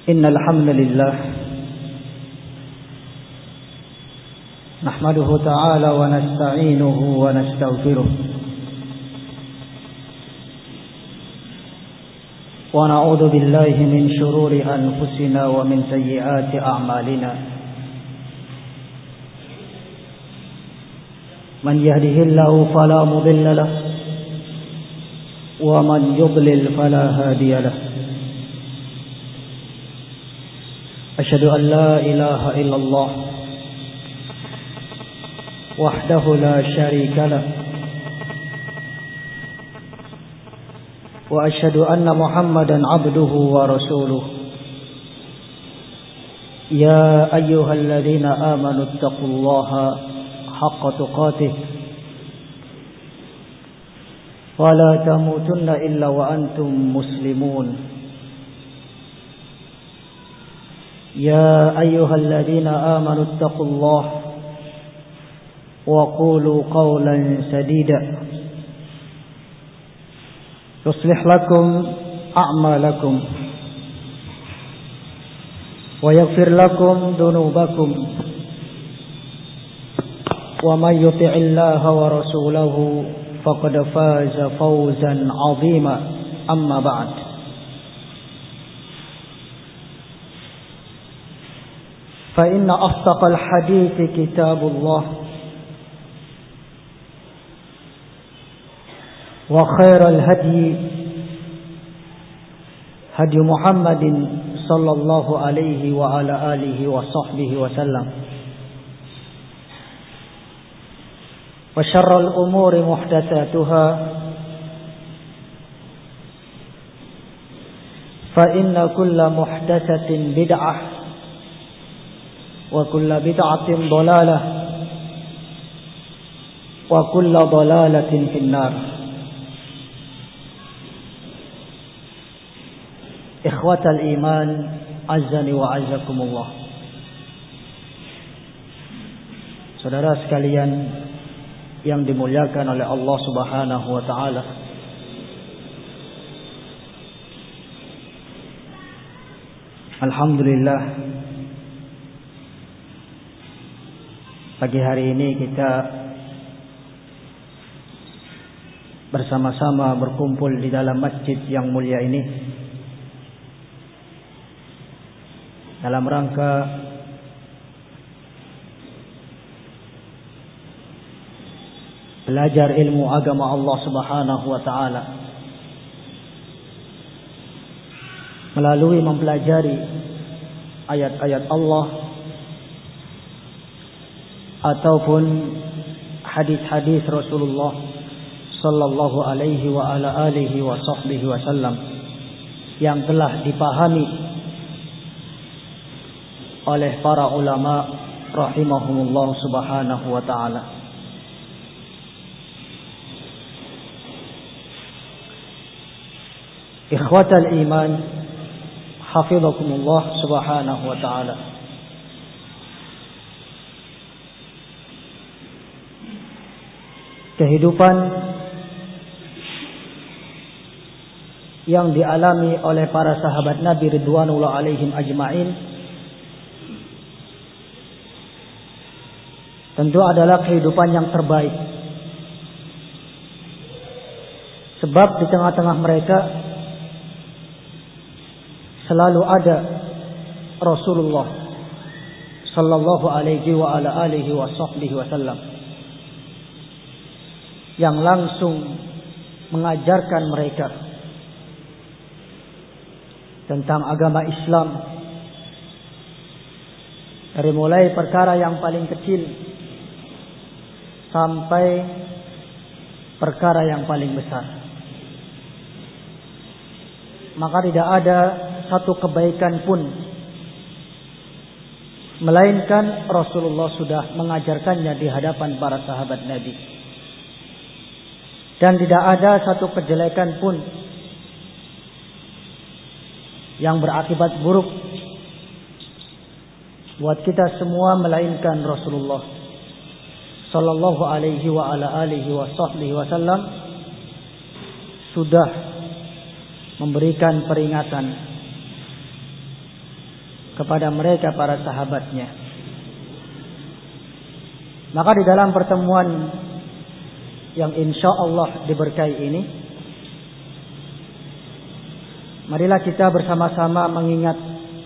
إن الحمد لله نحمده تعالى ونستعينه ونستغفره ونعوذ بالله من شرور أنفسنا ومن سيئات أعمالنا من يهده الله فلا مضل له ومن يضلل فلا هادي له أشهد أن لا إله إلا الله وحده لا شريك له وأشهد أن محمدا عبده ورسوله يا أيها الذين آمنوا اتقوا الله حق تقاته ولا تموتن إلا وأنتم مسلمون يا أيها الذين آمنوا اتقوا الله وقولوا قولا سديدا يصلح لكم أعمالكم ويغفر لكم ذنوبكم ومن يطع الله ورسوله فقد فاز فوزا عظيما أما بعد فإن أصدق الحديث كتاب الله وخير الهدي هدي محمد صلى الله عليه وعلى آله وصحبه وسلم وشر الأمور محدثاتها فإن كل محدثة بدعة وكل بدعة ضلالة وكل ضلالة في النار. Ikhwatal iman azani wa azakumullah. Saudara sekalian yang dimuliakan oleh Allah Subhanahu wa taala. Alhamdulillah, pagi hari ini kita bersama-sama berkumpul di dalam masjid yang mulia ini dalam rangka belajar ilmu agama Allah Subhanahu wa taala melalui mempelajari ayat-ayat Allah ataupun hadis-hadis Rasulullah sallallahu alaihi wa ala alihi wa sahbihi wasallam yang telah dipahami oleh para ulama rahimahumullah subhanahu wa ta'ala. Ikhwatal iman hafizakumullah subhanahu wa ta'ala. Kehidupan yang dialami oleh para sahabat Nabi ridwanullah alaihim ajma'in tentu adalah kehidupan yang terbaik. Sebab di tengah-tengah mereka selalu ada Rasulullah sallallahu alaihi wa ala alihi wa sahbihi wasallam yang langsung mengajarkan mereka tentang agama Islam, dari mulai perkara yang paling kecil sampai perkara yang paling besar. Maka tidak ada satu kebaikan pun melainkan Rasulullah sudah mengajarkannya di hadapan para sahabat Nabi. Dan tidak ada satu kejelekan pun yang berakibat buruk buat kita semua melainkan Rasulullah sallallahu alaihi wa ala alihi wa sahbihi wasallam sudah memberikan peringatan kepada mereka para sahabatnya. Maka di dalam pertemuan yang insya Allah diberkahi ini, marilah kita bersama-sama mengingat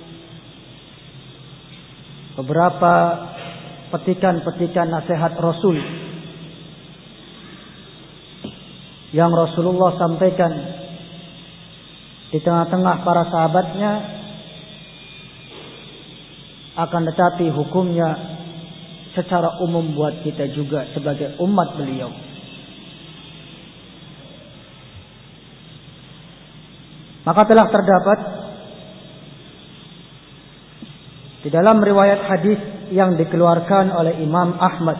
beberapa petikan-petikan nasihat Rasul yang Rasulullah sampaikan di tengah-tengah para sahabatnya, akan tetapi hukumnya secara umum buat kita juga sebagai umat beliau. Maka telah terdapat di dalam riwayat hadis yang dikeluarkan oleh Imam Ahmad,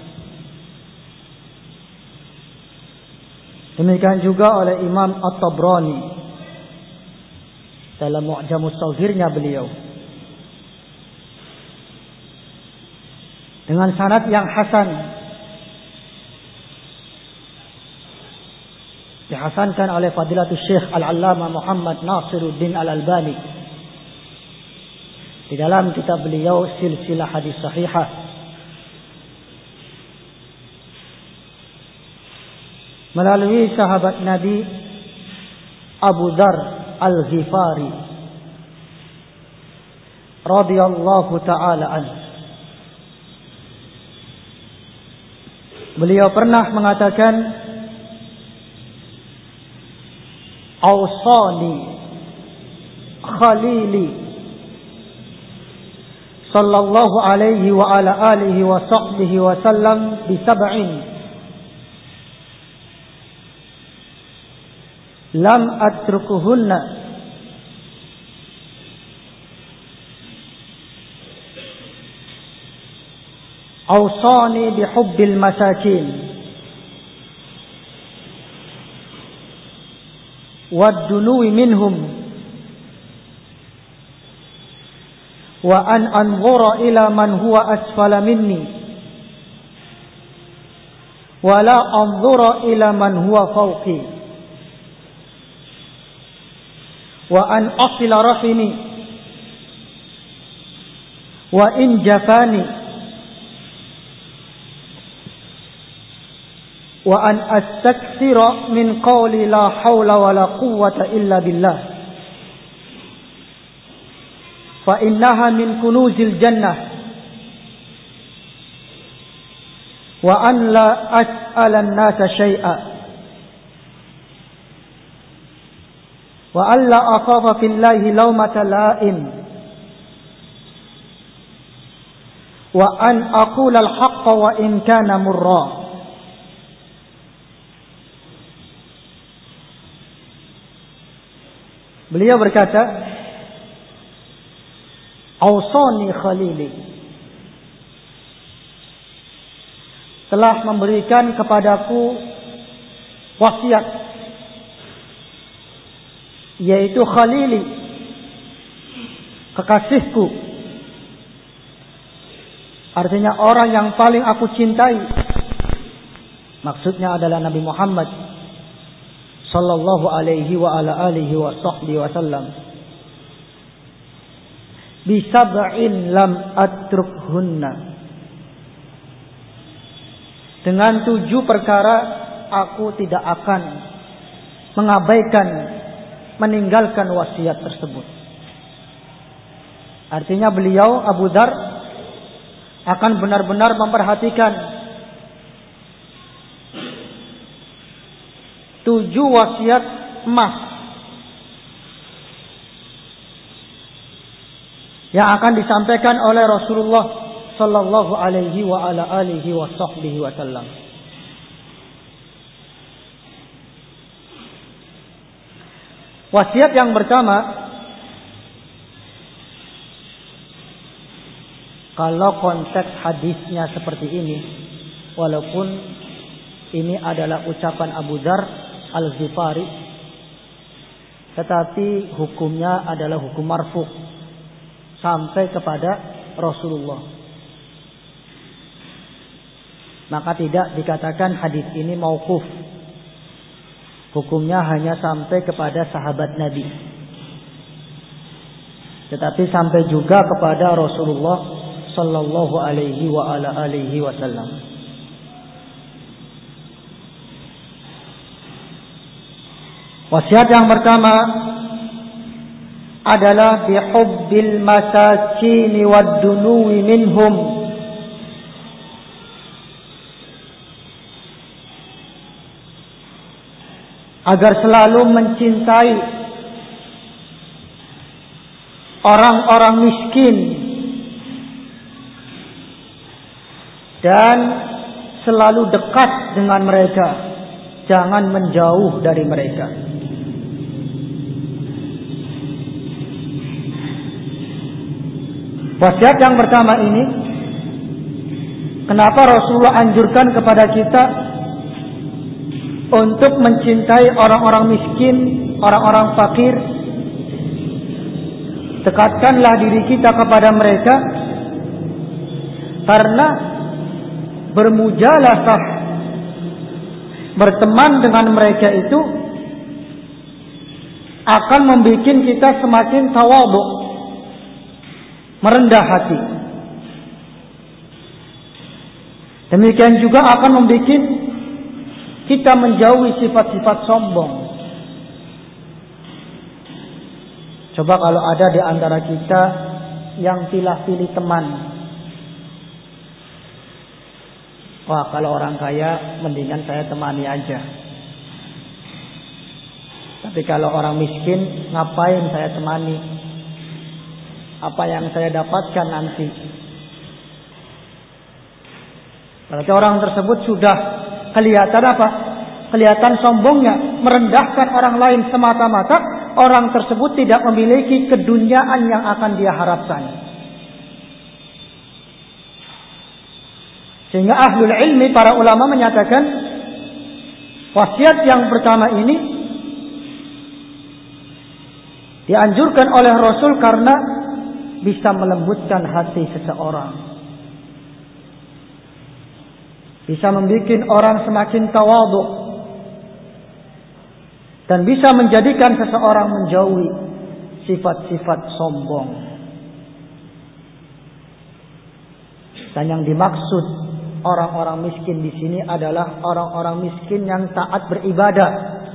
demikian juga oleh Imam At-Tabrani dalam Mu'jamus Shaghirnya beliau, dengan sanad yang hasan, dihasankan oleh Fadilatul Syekh Al-Allamah Muhammad Nasiruddin Al-Albani di dalam kitab beliau Silsilah Hadis Sahihah, melalui sahabat Nabi Abu Dzar Al-Ghifari radhiyallahu taala anhu. Beliau pernah mengatakan, "Awsani Khalili sallallahu alaihi wa ala alihi wa sahbihi wa sallam bi sab'in lam atrukuhunna awsani bihubbil masakin wad-dunuwi minhum wa an anzura ila man huwa asfala minni wa la anzura ila man huwa fawqi wa an asila rahimi wa in jafani wa an astakthira min qawli la hawla wa la quwwata illa billah fa innaha min kunuzil jannah wa an la as'ala an-nasa syai'a wa an la akhafa fillahi lawmata la'im wa an aqula al-haqqa wa in kana murra." Beliau berkata, "Awsani Khalili," telah memberikan kepadaku wasiat, yaitu Khalili, kekasihku, artinya orang yang paling aku cintai, maksudnya adalah Nabi Muhammad sallallahu alaihi wa ala alihi wa sahbihi wa sallam, bi sab'in lam atrukhunna, dengan 7 perkara aku tidak akan mengabaikan, meninggalkan wasiat tersebut. Artinya beliau Abu Dzar akan benar-benar memperhatikan 7 wasiat emas yang akan disampaikan oleh Rasulullah sallallahu alaihi wa ala alihi wa sahbihi wasallam. Wasiat yang pertama, kalau konteks hadisnya seperti ini, walaupun ini adalah ucapan Abu Dzar Al-Ghifari, tetapi hukumnya adalah hukum marfu' sampai kepada Rasulullah. Maka tidak dikatakan hadis ini mauquf. Hukumnya hanya sampai kepada sahabat Nabi. tetapi sampai juga kepada Rasulullah sallallahu alaihi wasallam. Wasiat yang pertama adalah bihubbil masakin wad-dunuwi minhum, agar selalu mencintai orang-orang miskin dan selalu dekat dengan mereka, jangan menjauh dari mereka. Wasiat yang pertama ini, kenapa Rasulullah anjurkan kepada kita untuk mencintai orang-orang miskin, orang-orang fakir? Dekatkanlah diri kita kepada mereka, karena bermujalasah, berteman dengan mereka itu akan membuat kita semakin tawadhu, merendah hati. Demikian juga akan membuat kita menjauhi sifat-sifat sombong. Coba kalau ada di antara kita yang pilih-pilih teman. Wah, kalau orang kaya mendingan saya temani aja. Tapi kalau orang miskin, ngapain saya temani? Apa yang saya dapatkan nanti? Berarti orang tersebut sudah kelihatan apa? Kelihatan sombongnya, merendahkan orang lain semata-mata orang tersebut tidak memiliki keduniaan yang akan dia harapkan. Sehingga ahlul ilmi, para ulama menyatakan wasiat yang pertama ini dianjurkan oleh Rasul karena bisa melembutkan hati seseorang, bisa membuat orang semakin tawadhu, dan bisa menjadikan seseorang menjauhi sifat-sifat sombong. Dan yang dimaksud orang-orang miskin di sini adalah orang-orang miskin yang taat beribadah.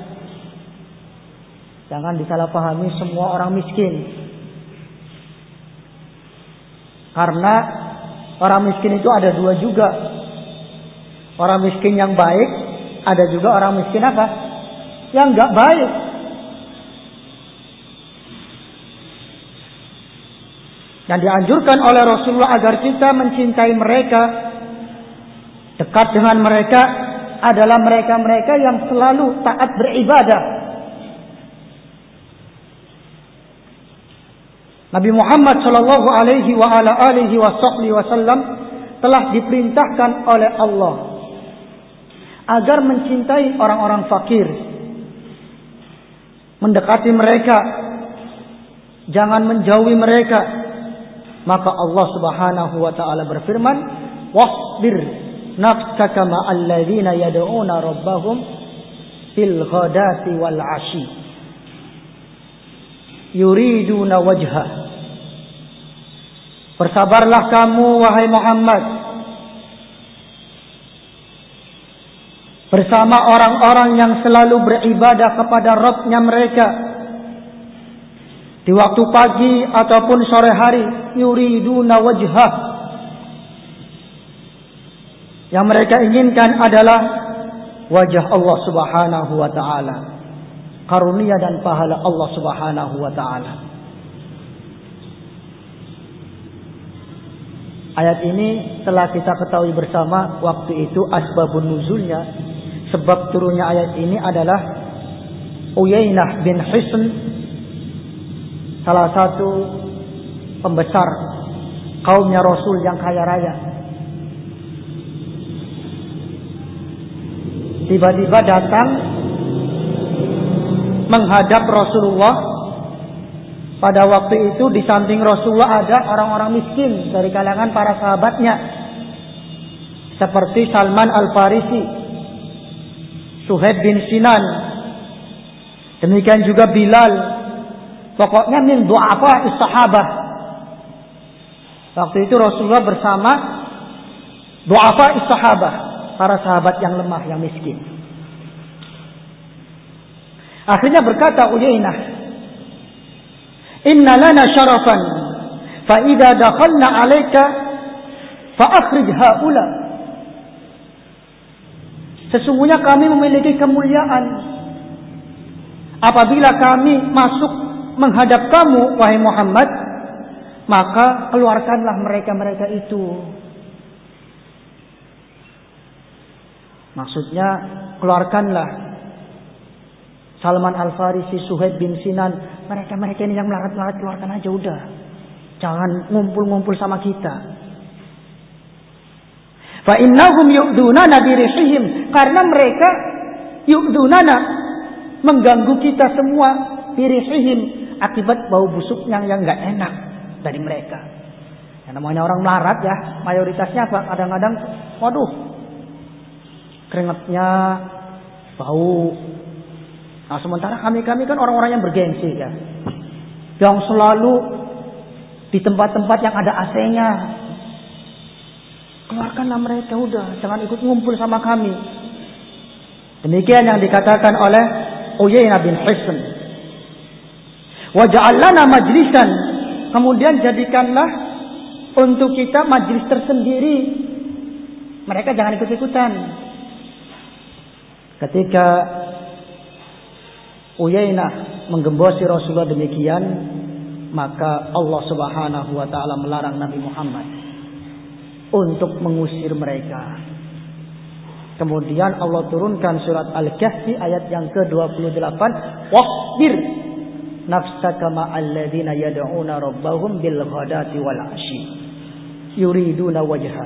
Jangan disalahpahami semua orang miskin. Karena orang miskin itu ada dua juga. Orang miskin yang baik, ada juga orang miskin apa? Yang enggak baik. Yang dianjurkan oleh Rasulullah agar kita mencintai mereka, dekat dengan mereka, adalah mereka-mereka yang selalu taat beribadah. Nabi Muhammad sallallahu alaihi wasallam telah diperintahkan oleh Allah agar mencintai orang-orang fakir, mendekati mereka, jangan menjauhi mereka. Maka Allah Subhanahu wa taala berfirman, "Wasbir nafsaka ma'al ladzina yad'una rabbahum bil ghadati wal 'ashi yuriduna wajha." Bersabarlah kamu wahai Muhammad bersama orang-orang yang selalu beribadah kepada Rabb-nya mereka di waktu pagi ataupun sore hari, yuriduna wajhah. Yang mereka inginkan adalah wajah Allah Subhanahu wa taala, karunia dan pahala Allah Subhanahu wa taala. Ayat ini telah kita ketahui bersama waktu itu asbabun nuzulnya. Sebab turunnya ayat ini adalah Uyainah bin Hisn, salah satu pembesar kaumnya Rasul yang kaya raya. Tiba-tiba datang menghadap Rasulullah. Pada waktu itu di samping Rasulullah ada orang-orang miskin dari kalangan para sahabatnya, seperti Salman Al-Farisi, Suhaib bin Sinan, demikian juga Bilal, Pokoknya min du'afa sahabah. Waktu itu Rasulullah bersama du'afa sahabah, para sahabat yang lemah, yang miskin. Akhirnya berkata Uyainah, "Inna lana syarafan, fa idza dakhalna 'alaika fa akhrij haula." Sesungguhnya kami memiliki kemuliaan. Apabila kami masuk menghadap kamu, wahai Muhammad, maka keluarkanlah mereka-mereka itu. Maksudnya, keluarkanlah Salman Al-Farisi, Suhaib bin Sinan, mereka-mereka ini yang melarat-melarat, keluarkan aja udah. Jangan ngumpul-ngumpul sama kita. Fa innahum yu'dunana birihim, karena mereka yu'dunana, mengganggu kita semua, birihim, akibat bau busuk yang enggak enak dari mereka. Yang namanya orang melarat ya, mayoritasnya apa? Kadang-kadang, waduh, keringatnya bau. Nah, sementara kami kan orang-orang yang bergengsi ya, yang selalu di tempat-tempat yang ada AC-nya. Keluarkanlah mereka udah, jangan ikut ngumpul sama kami. Demikian yang dikatakan oleh Uyainah bin Hisn. Waj'al lana majlisan, kemudian jadikanlah untuk kita majlis tersendiri. Mereka jangan ikut-ikutan. Ketika Uyainah menggembosi Rasulullah demikian, maka Allah Subhanahu wa taala melarang Nabi Muhammad untuk mengusir mereka. Kemudian Allah turunkan surat Al-Kahfi ayat yang ke-28, "Wasbir nafsaka ma'al ladzina yad'una rabbahum bil ghadati wal 'ashyi yuriduna wajha."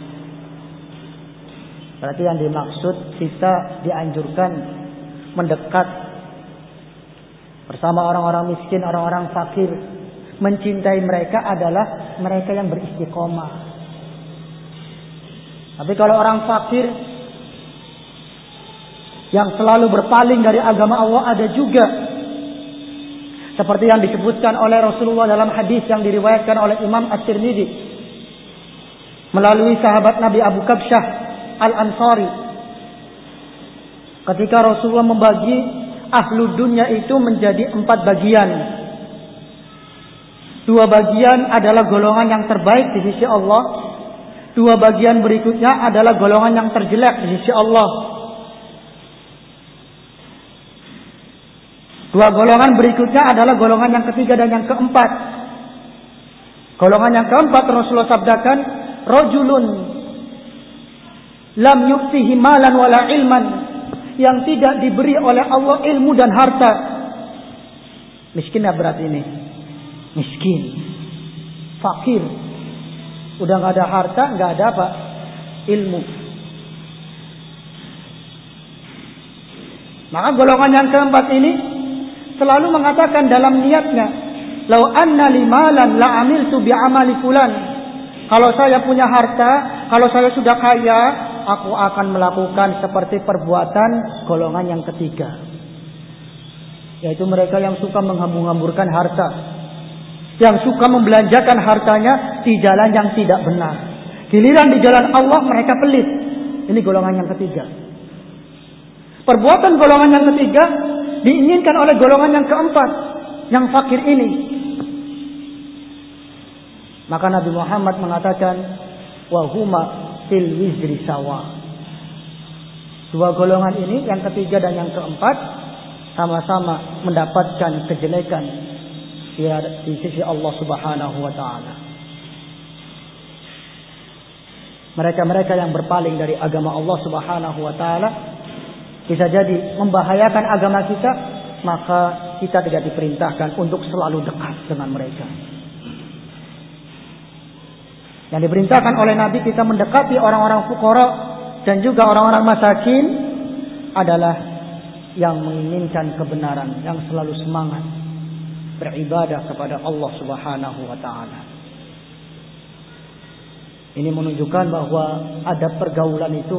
Berarti yang dimaksud kita dianjurkan mendekat bersama orang-orang miskin, orang-orang fakir. Mencintai mereka adalah mereka yang beristiqomah. Tapi kalau orang fakir yang selalu berpaling dari agama Allah ada juga. Seperti yang disebutkan oleh Rasulullah dalam hadis yang diriwayatkan oleh Imam At-Tirmidzi melalui sahabat Nabi Abu Kabsyah Al-Ansari. Ketika Rasulullah membagi ahlu dunia itu menjadi 4 bagian. 2 bagian adalah golongan yang terbaik di sisi Allah. 2 bagian berikutnya adalah golongan yang terjelek di sisi Allah. 2 golongan berikutnya adalah golongan yang ketiga dan yang keempat. Golongan yang keempat Rasulullah sabdakan, rajulun lam yu'tihi malan wala ilman, yang tidak diberi oleh Allah ilmu dan harta. Miskin ya berarti ini. Miskin. Fakir. Udah enggak ada harta, enggak ada apa? Ilmu. Maka golongan yang keempat ini selalu mengatakan dalam niatnya, "Lau anna li malan la amiltu bi amali fulan." Kalau saya punya harta, kalau saya sudah kaya, aku akan melakukan seperti perbuatan golongan yang ketiga. Yaitu mereka yang suka menghambur-hamburkan harta, yang suka membelanjakan hartanya di jalan yang tidak benar. Giliran di jalan Allah mereka pelit. Ini golongan yang ketiga. Perbuatan golongan yang ketiga diinginkan oleh golongan yang keempat, yang fakir ini. Maka Nabi Muhammad mengatakan, wa huma fil wizri sawa. 2 golongan ini, yang ketiga dan yang keempat, sama-sama mendapatkan kejelekan di sisi Allah Subhanahu wa taala. Mereka-mereka yang berpaling dari agama Allah Subhanahu wa taala bisa jadi membahayakan agama kita, maka kita tidak diperintahkan untuk selalu dekat dengan mereka. Yang diperintahkan oleh Nabi kita mendekati orang-orang fuqara dan juga orang-orang masakin adalah yang menginginkan kebenaran, yang selalu semangat beribadah kepada Allah Subhanahu wa taala. Ini menunjukkan bahwa adab pergaulan itu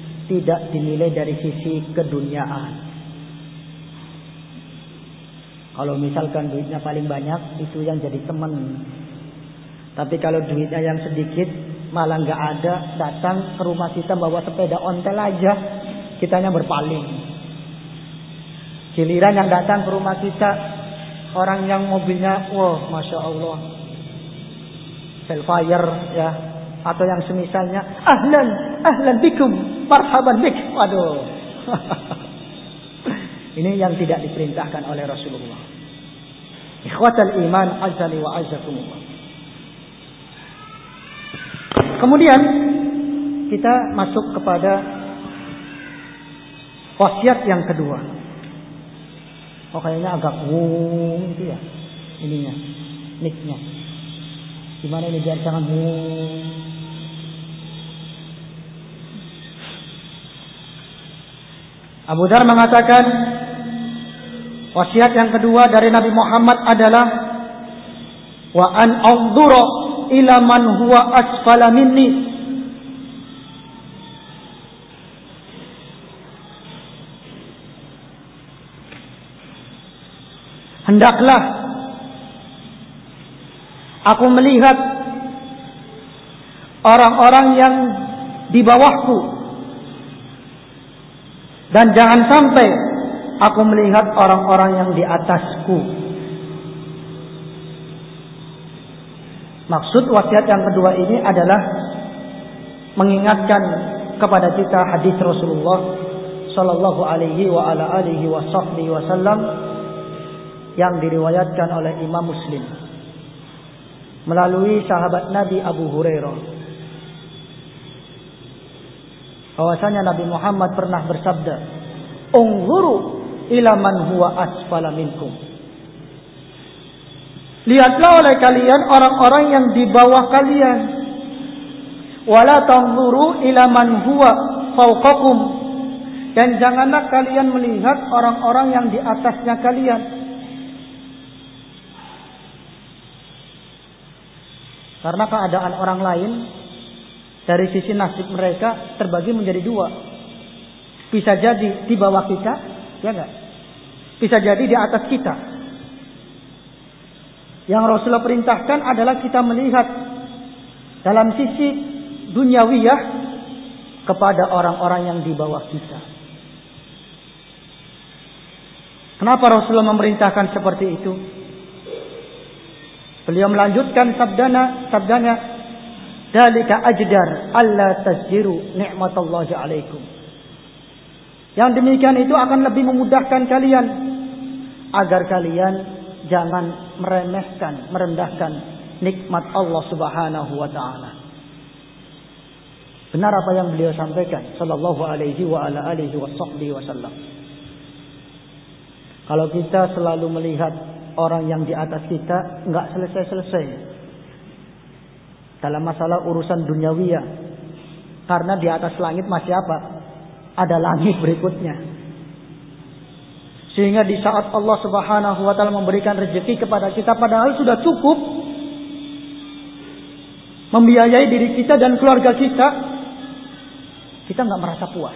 tidak dinilai dari sisi keduniaan. Kalau misalkan duitnya paling banyak, itu yang jadi teman. Tapi kalau duitnya yang sedikit, malah nggak ada, datang ke rumah kita bawa sepeda ontel aja, kitanya berpaling. Giliran yang datang ke rumah kita, orang yang mobilnya, wah, masya Allah, Velfire ya, atau yang semisalnya, ahlan bikum, marhaban bik. Waduh. Ini yang tidak diperintahkan oleh Rasulullah. Ikhwatal iman, azali wa azakumullah. Kemudian kita masuk kepada wasiat yang kedua. Oh, kayaknya agak gitu ya ininya, mic-nya. Gimana ini biar jangan Abu Dzar mengatakan wasiat yang kedua dari Nabi Muhammad adalah wa an anzura ila man huwa asfala minni. Hendaklah aku melihat orang-orang yang di bawahku, dan jangan sampai aku melihat orang-orang yang di atasku. Maksud wasiat yang kedua ini adalah mengingatkan kepada kita hadis Rasulullah sallallahu alaihi wa ala alihi wasallam yang diriwayatkan oleh Imam Muslim melalui sahabat Nabi Abu Hurairah, bahwasanya Nabi Muhammad pernah bersabda, "Unzuru ila man huwa asfala minkum." Lihatlah oleh kalian orang-orang yang di bawah kalian. Wala tanzuru ila man huwa fawqakum. Dan janganlah kalian melihat orang-orang yang di atasnya kalian. Karena keadaan orang lain dari sisi nasib mereka terbagi menjadi dua. Bisa jadi di bawah kita, ya enggak? Bisa jadi di atas kita. Yang Rasulullah perintahkan adalah kita melihat dalam sisi duniawiyah kepada orang-orang yang di bawah kita. Kenapa Rasulullah memerintahkan seperti itu? Beliau melanjutkan sabdanya, "Dzalika ajdar alla tasjiru ni'matallahi 'alaikum." Yang demikian itu akan lebih memudahkan kalian agar kalian jangan meremehkan, merendahkan nikmat Allah Subhanahu wa taala. Benar apa yang beliau sampaikan sallallahu alaihi wa ala alihi wasallam. Kalau kita selalu melihat orang yang di atas kita, enggak selesai-selesai dalam masalah urusan duniawiyah. Karena di atas langit masih apa? Ada langit berikutnya. Sehingga di saat Allah Subhanahu wa taala memberikan rezeki kepada kita padahal sudah cukup membiayai diri kita dan keluarga kita, kita enggak merasa puas.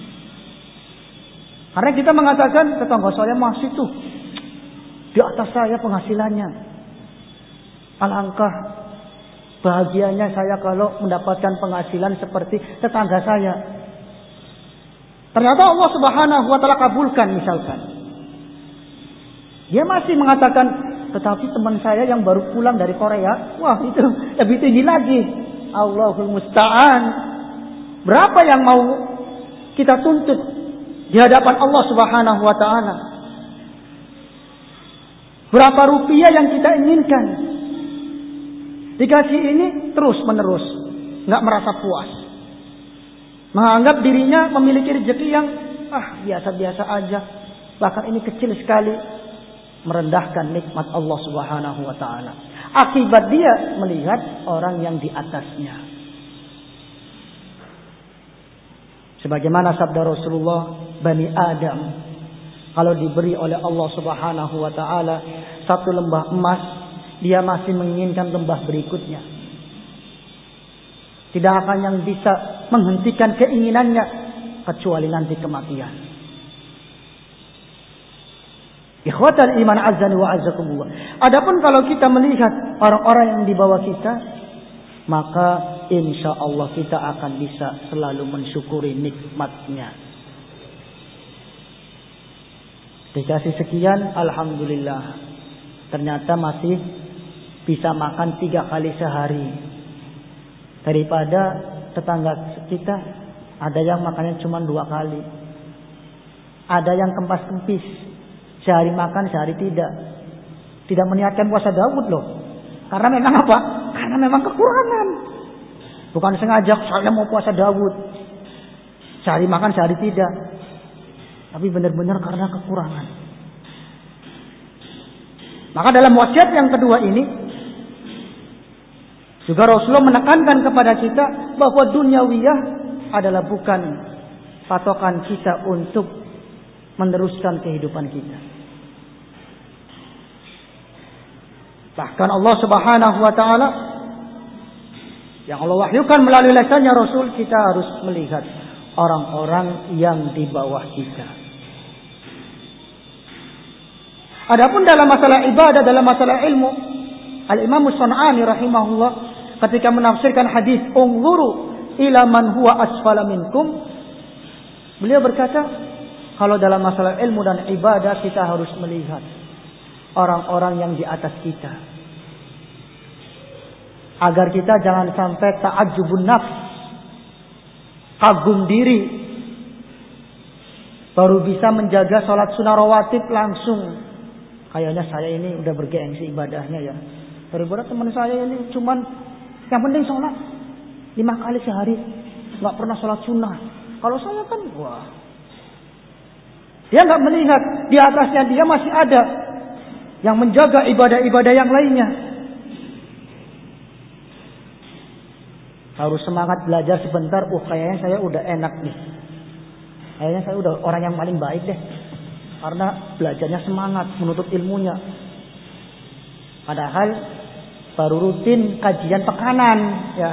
Karena kita mengatakan tetangga saya masih tuh di atas saya penghasilannya. Alangkah bahagianya saya kalau mendapatkan penghasilan seperti tetangga saya. Ternyata Allah Subhanahu wa taala kabulkan misalkan. Dia masih mengatakan, tetapi teman saya yang baru pulang dari Korea, wah itu lebih tinggi lagi. Allahul musta'an. Berapa yang mau kita tuntut di hadapan Allah Subhanahu wa taala? Berapa rupiah yang kita inginkan? Dikasih ini terus menerus, nggak merasa puas. Menganggap dirinya memiliki rezeki yang biasa-biasa aja, bahkan ini kecil sekali, merendahkan nikmat Allah Subhanahu wa taala. Akibat dia melihat orang yang di atasnya. Sebagaimana sabda Rasulullah, Bani Adam kalau diberi oleh Allah Subhanahu wa taala satu lembah emas, dia masih menginginkan lembah berikutnya. Tidak akan yang bisa menghentikan keinginannya kecuali nanti kematian. Ikhwatal iman azani wa azzakumullah. Adapun kalau kita melihat orang-orang yang di bawah kita, maka insya Allah kita akan bisa selalu mensyukuri nikmatnya. Dikasih sekian, alhamdulillah. Ternyata masih bisa makan 3 kali sehari. Daripada tetangga kita ada yang makannya cuma 2 kali. Ada yang kempas-kempis. Sehari makan, sehari tidak. Tidak meniatkan puasa Daud loh. Karena memang apa? Karena memang kekurangan. Bukan sengaja saya mau puasa Daud. Sehari makan, sehari tidak. Tapi benar-benar karena kekurangan. Maka dalam wasiat yang kedua ini, juga Rasulullah menekankan kepada kita bahwa duniawiyah adalah bukan patokan kita untuk meneruskan kehidupan kita. Bahkan Allah Subhanahu wa taala yang Allah wahyukan melalui lisannya Rasul, kita harus melihat orang-orang yang di bawah kita. Adapun dalam masalah ibadah, dalam masalah ilmu, Al-Imam As-San'ani rahimahullah ketika menafsirkan hadis unzuru ila man huwa asfala minkum, beliau berkata, kalau dalam masalah ilmu dan ibadah kita harus melihat orang-orang yang di atas kita. Agar kita jangan sampai ta'ajjubun nafs, kagum diri, baru bisa menjaga sholat sunnah rawatib langsung. Kayaknya saya ini udah bergengsi ibadahnya ya. Daripada teman saya ini cuman yang penting sholat 5 kali sehari, nggak pernah sholat sunnah. Kalau saya kan wah, dia nggak melihat di atasnya dia masih ada yang menjaga ibadah-ibadah yang lainnya. Harus semangat belajar sebentar. Kayaknya saya udah enak nih. Kayaknya saya udah orang yang paling baik deh. Karena belajarnya semangat, menuntut ilmunya. Padahal baru rutin kajian pekanan, ya.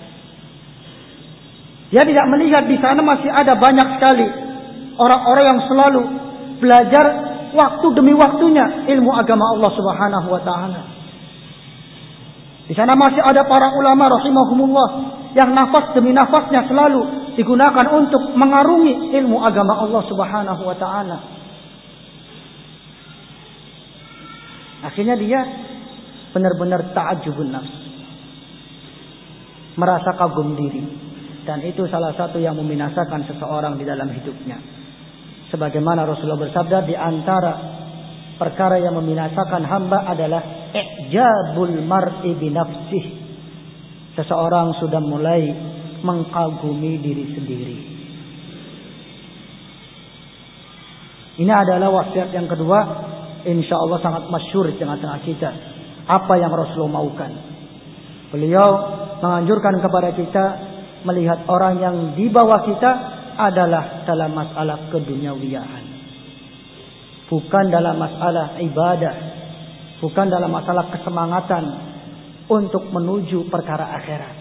Dia tidak melihat di sana masih ada banyak sekali orang-orang yang selalu belajar waktu demi waktunya ilmu agama Allah Subhanahu wa taala. Di sana masih ada para ulama rahimahumullah yang nafas demi nafasnya selalu digunakan untuk mengarungi ilmu agama Allah Subhanahu wa taala. Akhirnya dia benar-benar ta'ajjubun nafs, merasa kagum diri, dan itu salah satu yang membinasakan seseorang di dalam hidupnya. Sebagaimana Rasulullah bersabda, di antara perkara yang membinasakan hamba adalah i'jabul mar'i bi nafsih. Seseorang sudah mulai mengkagumi diri sendiri. Ini adalah wasiat yang kedua, insya Allah sangat masyhur di tengah-tengah kita. Apa yang Rasulullah maukan. Beliau menganjurkan kepada kita melihat orang yang di bawah kita adalah dalam masalah keduniawiyahan. Bukan dalam masalah ibadah. Bukan dalam masalah kesemangatan untuk menuju perkara akhirat.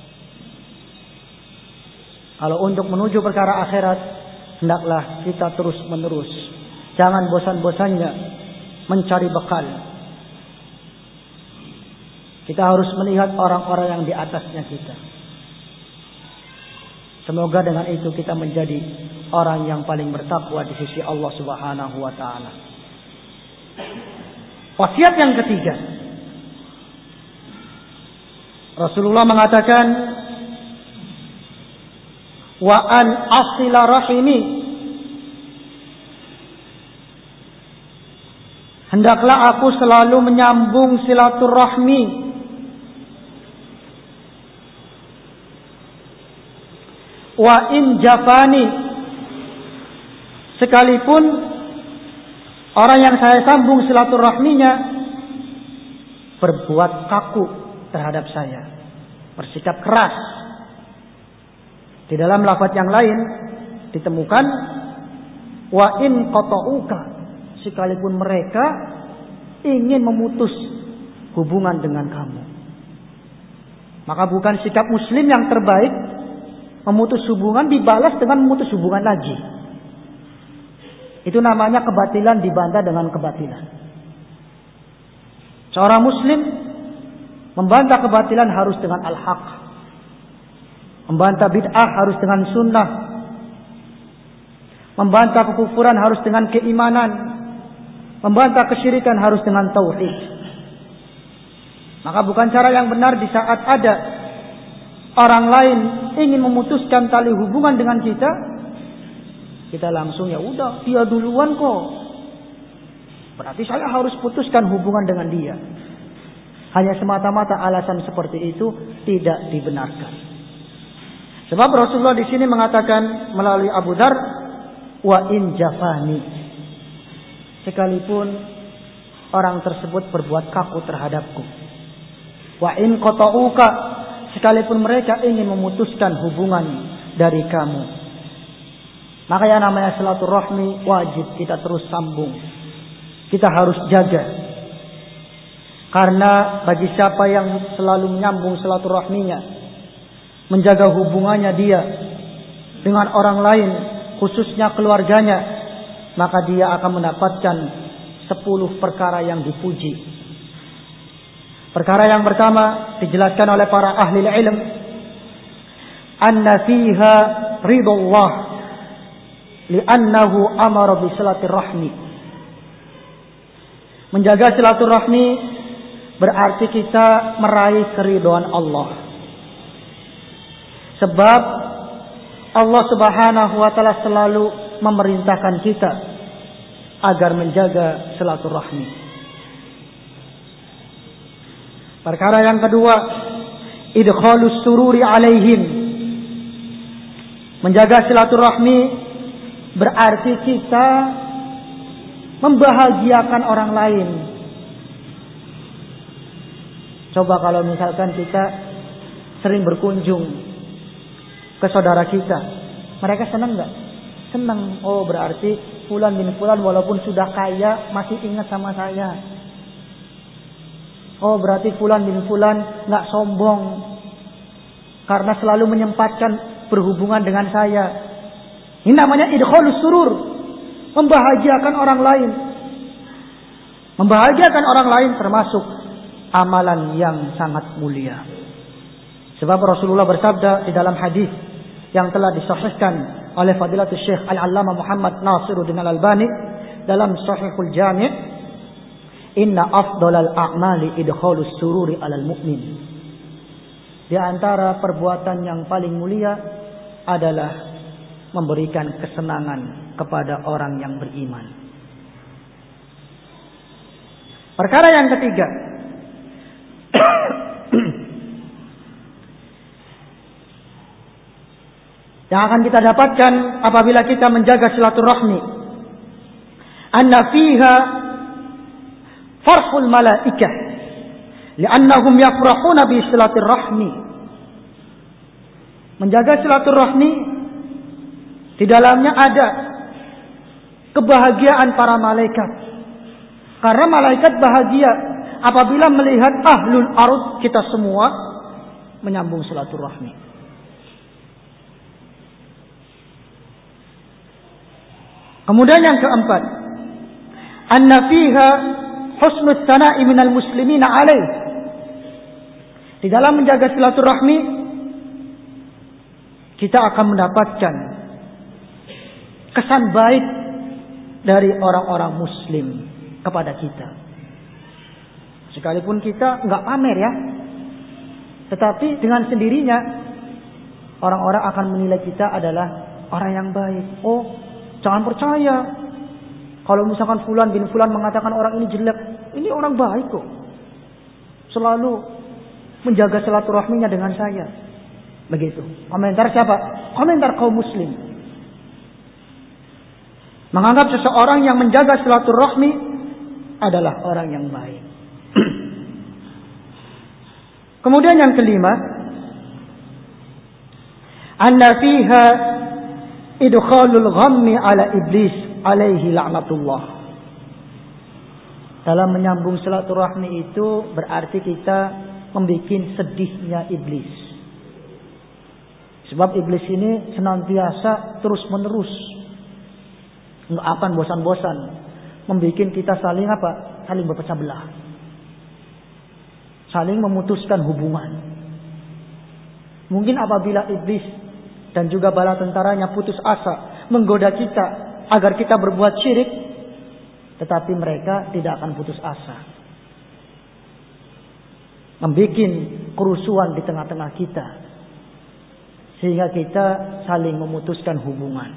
Kalau untuk menuju perkara akhirat, hendaklah kita terus menerus. Jangan bosan-bosannya mencari bekal. Kita harus melihat orang-orang yang di atasnya kita. Semoga dengan itu kita menjadi orang yang paling bertakwa di sisi Allah Subhanahu wa taala. Wasiat yang ketiga, Rasulullah mengatakan, wa an asila rahimi, hendaklah aku selalu menyambung silaturahmi. Wa in jafani, sekalipun orang yang saya sambung silaturahminya berbuat kaku terhadap saya, bersikap keras. Di dalam lafaz yang lain ditemukan wa in qata'uka, sekalipun mereka ingin memutus hubungan dengan kamu. Maka bukan sikap muslim yang terbaik memutus hubungan dibalas dengan memutus hubungan lagi. Itu namanya kebatilan dibantah dengan kebatilan. Seorang muslim membantah kebatilan harus dengan al-haq. Membantah bid'ah harus dengan sunnah. Membantah kekufuran harus dengan keimanan. Membantah kesyirikan harus dengan tauhid. Maka bukan cara yang benar di saat ada orang lain ingin memutuskan tali hubungan dengan kita langsung ya udah dia duluan kok. Berarti saya harus putuskan hubungan dengan dia. Hanya semata-mata alasan seperti itu tidak dibenarkan. Sebab Rasulullah di sini mengatakan melalui Abu Dzar, wa in jafani. Sekalipun orang tersebut berbuat kaku terhadapku. Wa in qata'uka, sekalipun mereka ingin memutuskan hubungan dari kamu. Maka yang namanya silaturahmi wajib kita terus sambung. Kita harus jaga. Karena bagi siapa yang selalu menyambung silaturahminya, menjaga hubungannya dia dengan orang lain, khususnya keluarganya, maka dia akan mendapatkan 10 perkara yang dipuji. Perkara yang pertama dijelaskan oleh para ahli ilm, anna fiha ridullah li'annahu amara bi silaturahmi. Menjaga silaturahmi berarti kita meraih keridhaan Allah. Sebab Allah Subhanahu wa taala selalu memerintahkan kita agar menjaga silaturahmi. Perkara yang kedua, idkhalus sururi alaihim. Menjaga silaturahmi berarti kita membahagiakan orang lain. Coba kalau misalkan kita sering berkunjung ke saudara kita, mereka senang nggak? Senang. Oh berarti fulan bin fulan walaupun sudah kaya masih ingat sama saya. Oh berarti fulan bin fulan nggak sombong karena selalu menyempatkan berhubungan dengan saya. Ini namanya idkhalus surur, membahagiakan orang lain. Membahagiakan orang lain termasuk amalan yang sangat mulia. Sebab Rasulullah bersabda di dalam hadis yang telah disahihkan oleh Fadilatul Syekh Al-Allamah Muhammad Nasiruddin Al-Albani dalam Sahihul Jami', inna afdalal a'mali idkhalus sururi 'alal mu'min. Di antara perbuatan yang paling mulia adalah memberikan kesenangan kepada orang yang beriman. Perkara yang ketiga, yang akan kita dapatkan apabila kita menjaga silaturahmi, anna fiha farhul malaikah li'annahum yafrahuna bi silaturahmi. Menjaga silaturahmi di dalamnya ada kebahagiaan para malaikat. Karena malaikat bahagia apabila melihat ahlul ardh kita semua menyambung silaturahmi. Kemudian yang keempat, anna fiha husnul tsana'i minal muslimina alaih. Di dalam menjaga silaturahmi kita akan mendapatkan kesan baik dari orang-orang muslim kepada kita. Sekalipun kita enggak pamer ya, tetapi dengan sendirinya orang-orang akan menilai kita adalah orang yang baik. Oh, jangan percaya kalau misalkan fulan bin fulan mengatakan orang ini jelek, ini orang baik kok. Selalu menjaga silaturahminya dengan saya. Begitu. Komentar siapa? Komentar kaum muslim. Menganggap seseorang yang menjaga silaturahmi adalah orang yang baik. Kemudian yang kelima, anna fiha idkhalul ghammi ala iblis alaihi la'natullah. Dalam menyambung silaturahmi itu berarti kita membuat sedihnya iblis. Sebab iblis ini senantiasa terus menerus Nggak akan bosan-bosan membuat kita saling apa? Saling berpecah belah. Saling memutuskan hubungan. Mungkin apabila iblis dan juga bala tentaranya putus asa menggoda kita agar kita berbuat syirik, tetapi mereka tidak akan putus asa. Membuat kerusuhan di tengah-tengah kita. Sehingga kita saling memutuskan hubungan.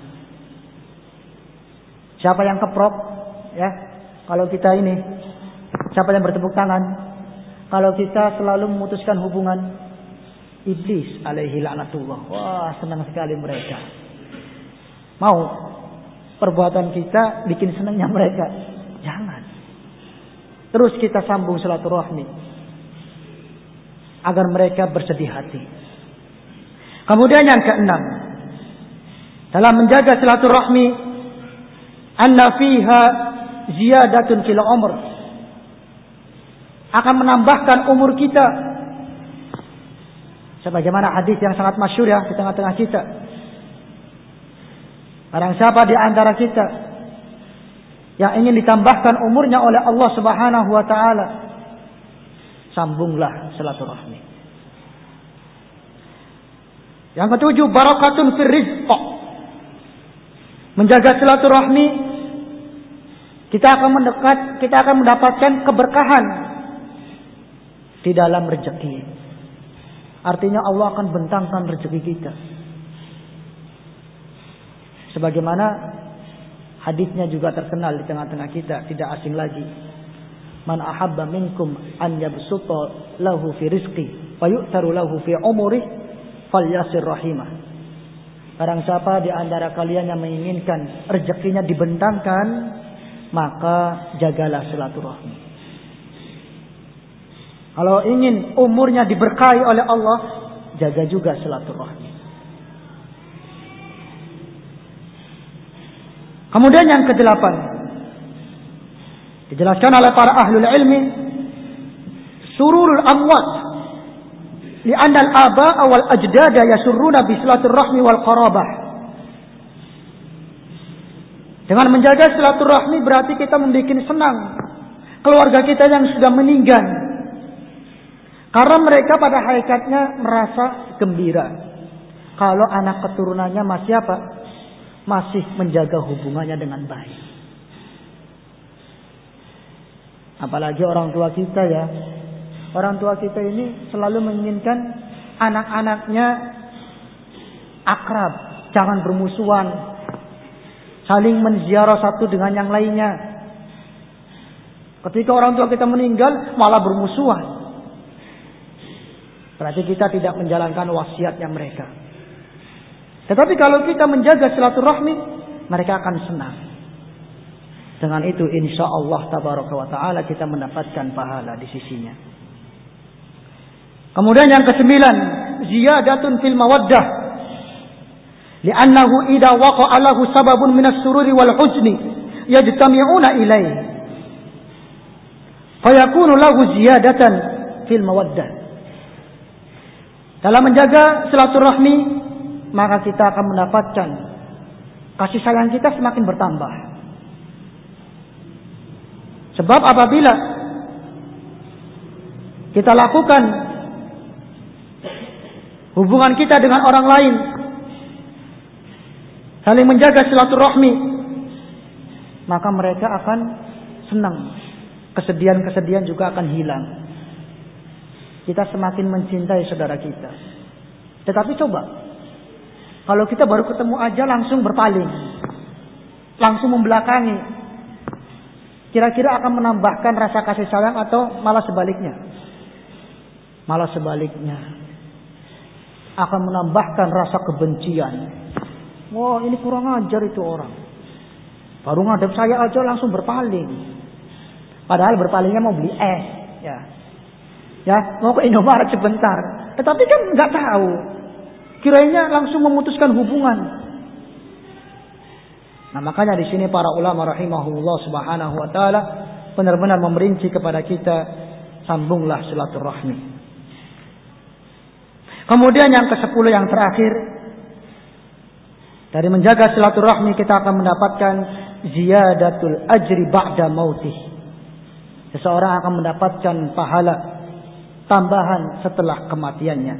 Siapa yang keprok? Ya, kalau kita ini, siapa yang bertepuk tangan? Kalau kita selalu memutuskan hubungan, iblis alaihi laknatullah. Wah, senang sekali mereka. Mau perbuatan kita bikin senangnya mereka? Jangan. Terus kita sambung silaturahmi agar mereka bersedih hati. Kemudian yang keenam, dalam menjaga silaturahmi, anna fiha ziyadatun fil umr, akan menambahkan umur kita. Sebagaimana hadis yang sangat masyhur ya di tengah-tengah kita. Barang siapa di antara kita yang ingin ditambahkan umurnya oleh Allah Subhanahu wa taala, sambunglah silaturahmi. Yang ketujuh, barakatun fir rizq. Menjaga silaturahmi, kita akan mendapatkan keberkahan di dalam rezeki. Artinya Allah akan bentangkan rezeki kita. Sebagaimana hadisnya juga terkenal di tengah-tengah kita, tidak asing lagi. Man ahabba minkum an yabsuta lahu fi rizqi wa yu'tharu lahu fi umri falyasir rahimah. Barang siapa di antara kalian yang menginginkan rezekinya dibentangkan, maka jagalah silaturahmi. Kalau ingin umurnya diberkahi oleh Allah, jaga juga silaturahmi. Kemudian yang kedelapan, dijelaskan oleh para ahlul ilmi, sururul amwat li'anna al-aba'a wal ajdada yasurruna bi silaturahmi wal qarabah. Dengan menjaga silaturahmi berarti kita membuat senang keluarga kita yang sudah meninggal. Karena mereka pada hakikatnya merasa gembira kalau anak keturunannya masih apa? Masih menjaga hubungannya dengan baik. Apalagi orang tua kita ya. Orang tua kita ini selalu menginginkan anak-anaknya akrab, jangan bermusuhan, saling menziarah satu dengan yang lainnya. Ketika orang tua kita meninggal malah bermusuhan. Berarti kita tidak menjalankan wasiatnya mereka. Tetapi kalau kita menjaga silaturahmi, mereka akan senang. Dengan itu insya Allah tabaraka wa ta'ala kita mendapatkan pahala di sisinya. Kemudian yang kesembilan, ziyadatun fil mawaddah. Li'annahu idha waqa'a lahu sababun minas sururi wal huzni yajtami'una ilaih. Fayakunu lahu ziyadatan fil mawaddah. Dalam menjaga silaturahmi, maka kita akan mendapatkan kasih sayang kita semakin bertambah. Sebab apabila kita lakukan hubungan kita dengan orang lain, saling menjaga silaturahmi, maka mereka akan senang. Kesedihan-kesedihan juga akan hilang. Kita semakin mencintai saudara kita. Tetapi coba, kalau kita baru ketemu aja langsung berpaling, langsung membelakangi, kira-kira akan menambahkan rasa kasih sayang atau malah sebaliknya? Malah sebaliknya, akan menambahkan rasa kebencian. Wah, ini kurang ajar itu orang. Baru ngadep saya aja langsung berpaling. Padahal berpalingnya mau beli es, ya, mau ke Indomaret sebentar. Tetapi kan nggak tahu. Kiranya langsung memutuskan hubungan. Nah, makanya di sini para ulama rahimahullah subhanahu wa taala benar-benar memerinci kepada kita, sambunglah silaturahmi. Kemudian yang ke-10 yang terakhir, dari menjaga silaturahmi kita akan mendapatkan ziyadatul ajri ba'da mautih. Seseorang akan mendapatkan pahala tambahan setelah kematiannya.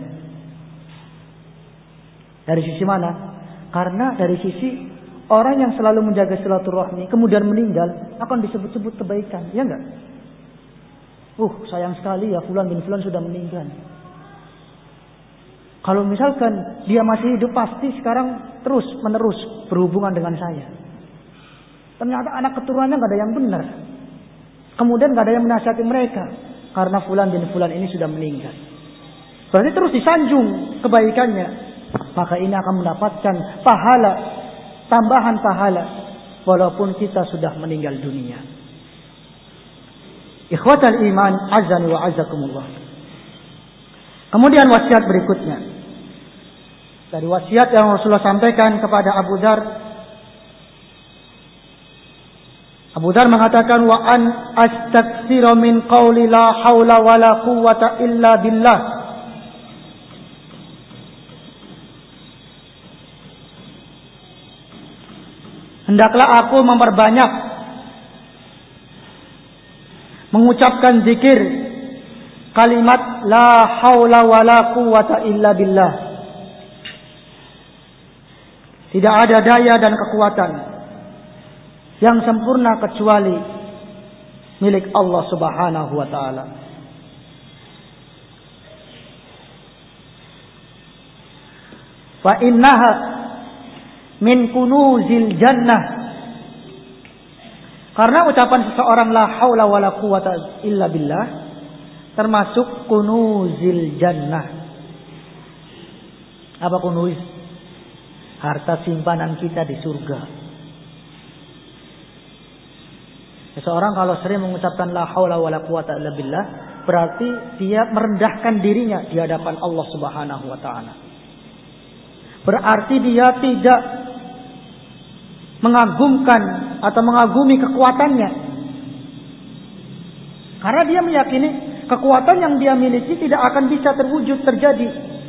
Dari sisi mana? Karena dari sisi orang yang selalu menjaga silaturahmi kemudian meninggal akan disebut-sebut kebaikan, ya enggak? Sayang sekali ya fulan bin fulan sudah meninggal. Kalau misalkan dia masih hidup pasti sekarang terus menerus berhubungan dengan saya. Ternyata anak keturunannya nggak ada yang benar. Kemudian nggak ada yang menasihati mereka karena fulan bin fulan ini sudah meninggal. Berarti terus disanjung kebaikannya. Maka ini akan mendapatkan pahala, tambahan pahala walaupun kita sudah meninggal dunia. Ikhwatal iman azan wa azakumullah. Kemudian wasiat berikutnya. Dari wasiat yang Rasulullah sampaikan kepada Abu Dzar. Abu Dzar mengatakan wa an astaktsira min qauli la haula wala quwwata illa billah. Hendaklah aku memperbanyak mengucapkan zikir kalimat la haula wala quwwata illa billah. Tidak ada daya dan kekuatan yang sempurna kecuali milik Allah Subhanahu wa taala. Fa innaha min kunuzil jannah. Karena ucapan seseorang la haula wala quwwata illa billah termasuk kunuzil jannah. Apa kunuz? Harta simpanan kita di surga. Seseorang kalau sering mengucapkan la haula wala quwwata illa billah berarti dia merendahkan dirinya di hadapan Allah Subhanahu wa taala. Berarti dia tidak mengagumkan atau mengagumi kekuatannya. Karena dia meyakini kekuatan yang dia miliki tidak akan bisa terwujud terjadi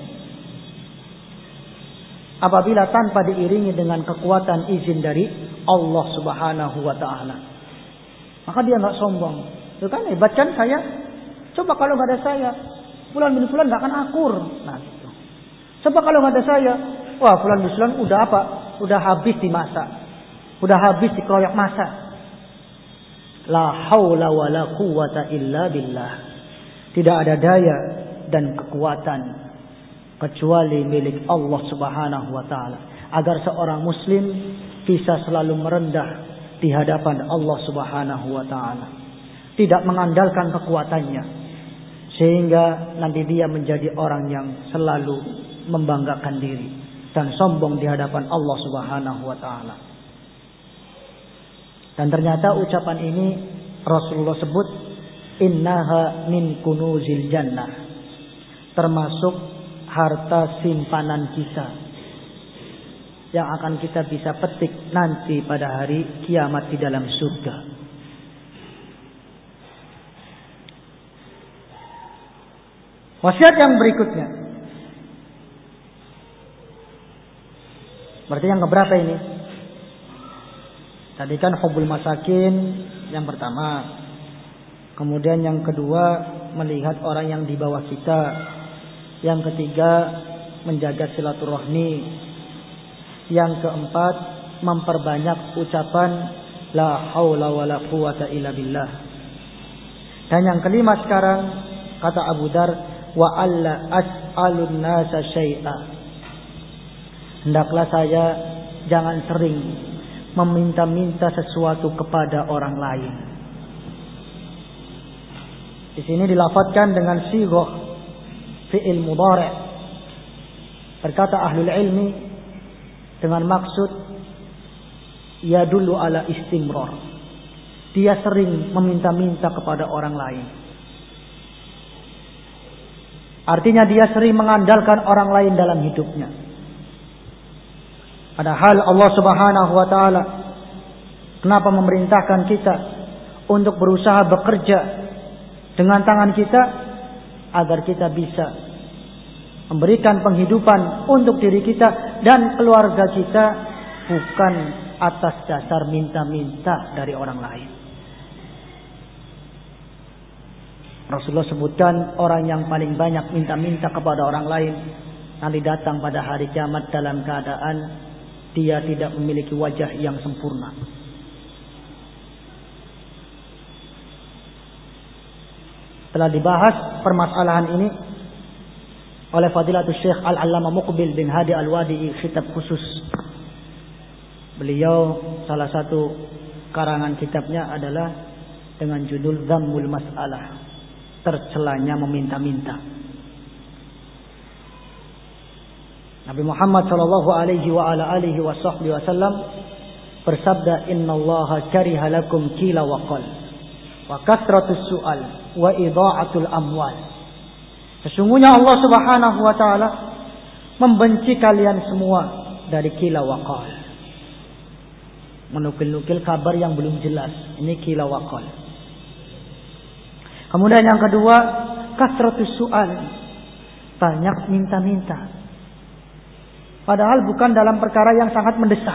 apabila tanpa diiringi dengan kekuatan izin dari Allah Subhanahu wa taala. Maka dia enggak sombong. Itu kan hebat kan saya? Coba kalau enggak ada saya, fulan bin fulan enggak akan akur. Nah, gitu. Coba kalau enggak ada saya, wah fulan bin fulan udah apa? Udah habis dimasak. Udah habis dikeroyok masa. La haula wala quwwata illa billah. Tidak ada daya dan kekuatan kecuali milik Allah Subhanahu wa taala. Agar seorang muslim bisa selalu merendah di hadapan Allah Subhanahu wa taala. Tidak mengandalkan kekuatannya sehingga nanti dia menjadi orang yang selalu membanggakan diri dan sombong di hadapan Allah Subhanahu wa taala. Dan ternyata ucapan ini Rasulullah sebut innaha min kunuzil jannah. Termasuk harta simpanan kita yang akan kita bisa petik nanti pada hari kiamat di dalam surga. Wasiat yang berikutnya. Berarti yang keberapa ini? Tadi kan hubbul masakin yang pertama. Kemudian yang kedua melihat orang yang di bawah kita. Yang ketiga menjaga silaturahmi. Yang keempat memperbanyak ucapan la haula wala quwwata illa billah. Dan yang kelima sekarang kata Abu Dzar wa alla as'alun nasa syai'a. Hendaklah saya jangan sering meminta-minta sesuatu kepada orang lain. Di sini dilafadzkan dengan sighah fi'il mudhari'. Berkata ahlul ilmi dengan maksud yadullu ala istimrar. Dia sering meminta-minta kepada orang lain. Artinya dia sering mengandalkan orang lain dalam hidupnya. Padahal Allah Subhanahu wa taala kenapa memerintahkan kita untuk berusaha bekerja dengan tangan kita agar kita bisa memberikan penghidupan untuk diri kita dan keluarga kita, bukan atas dasar minta-minta dari orang lain. Rasulullah sebutkan orang yang paling banyak minta-minta kepada orang lain nanti datang pada hari kiamat dalam keadaan dia tidak memiliki wajah yang sempurna. Telah dibahas permasalahan ini oleh Fadilatul Syekh Al-Allamah Muqbil bin Hadi Al-Wadi'i kitab khusus. Beliau salah satu karangan kitabnya adalah dengan judul Dhammul Mas'alah, tercelanya meminta-minta. Nabi Muhammad sallallahu alaihi wa ala alihi wasallam bersabda, "Innallaha kariha lakum qila wa qal wa kathratus su'al wa idha'atul amwal." Sesungguhnya Allah Subhanahu wa taala membenci kalian semua dari qila wa qal. Menukil-nukil kabar yang belum jelas. Ini qila wa qal. Kemudian yang kedua, kathratus su'al. Banyak minta-minta. Padahal bukan dalam perkara yang sangat mendesak.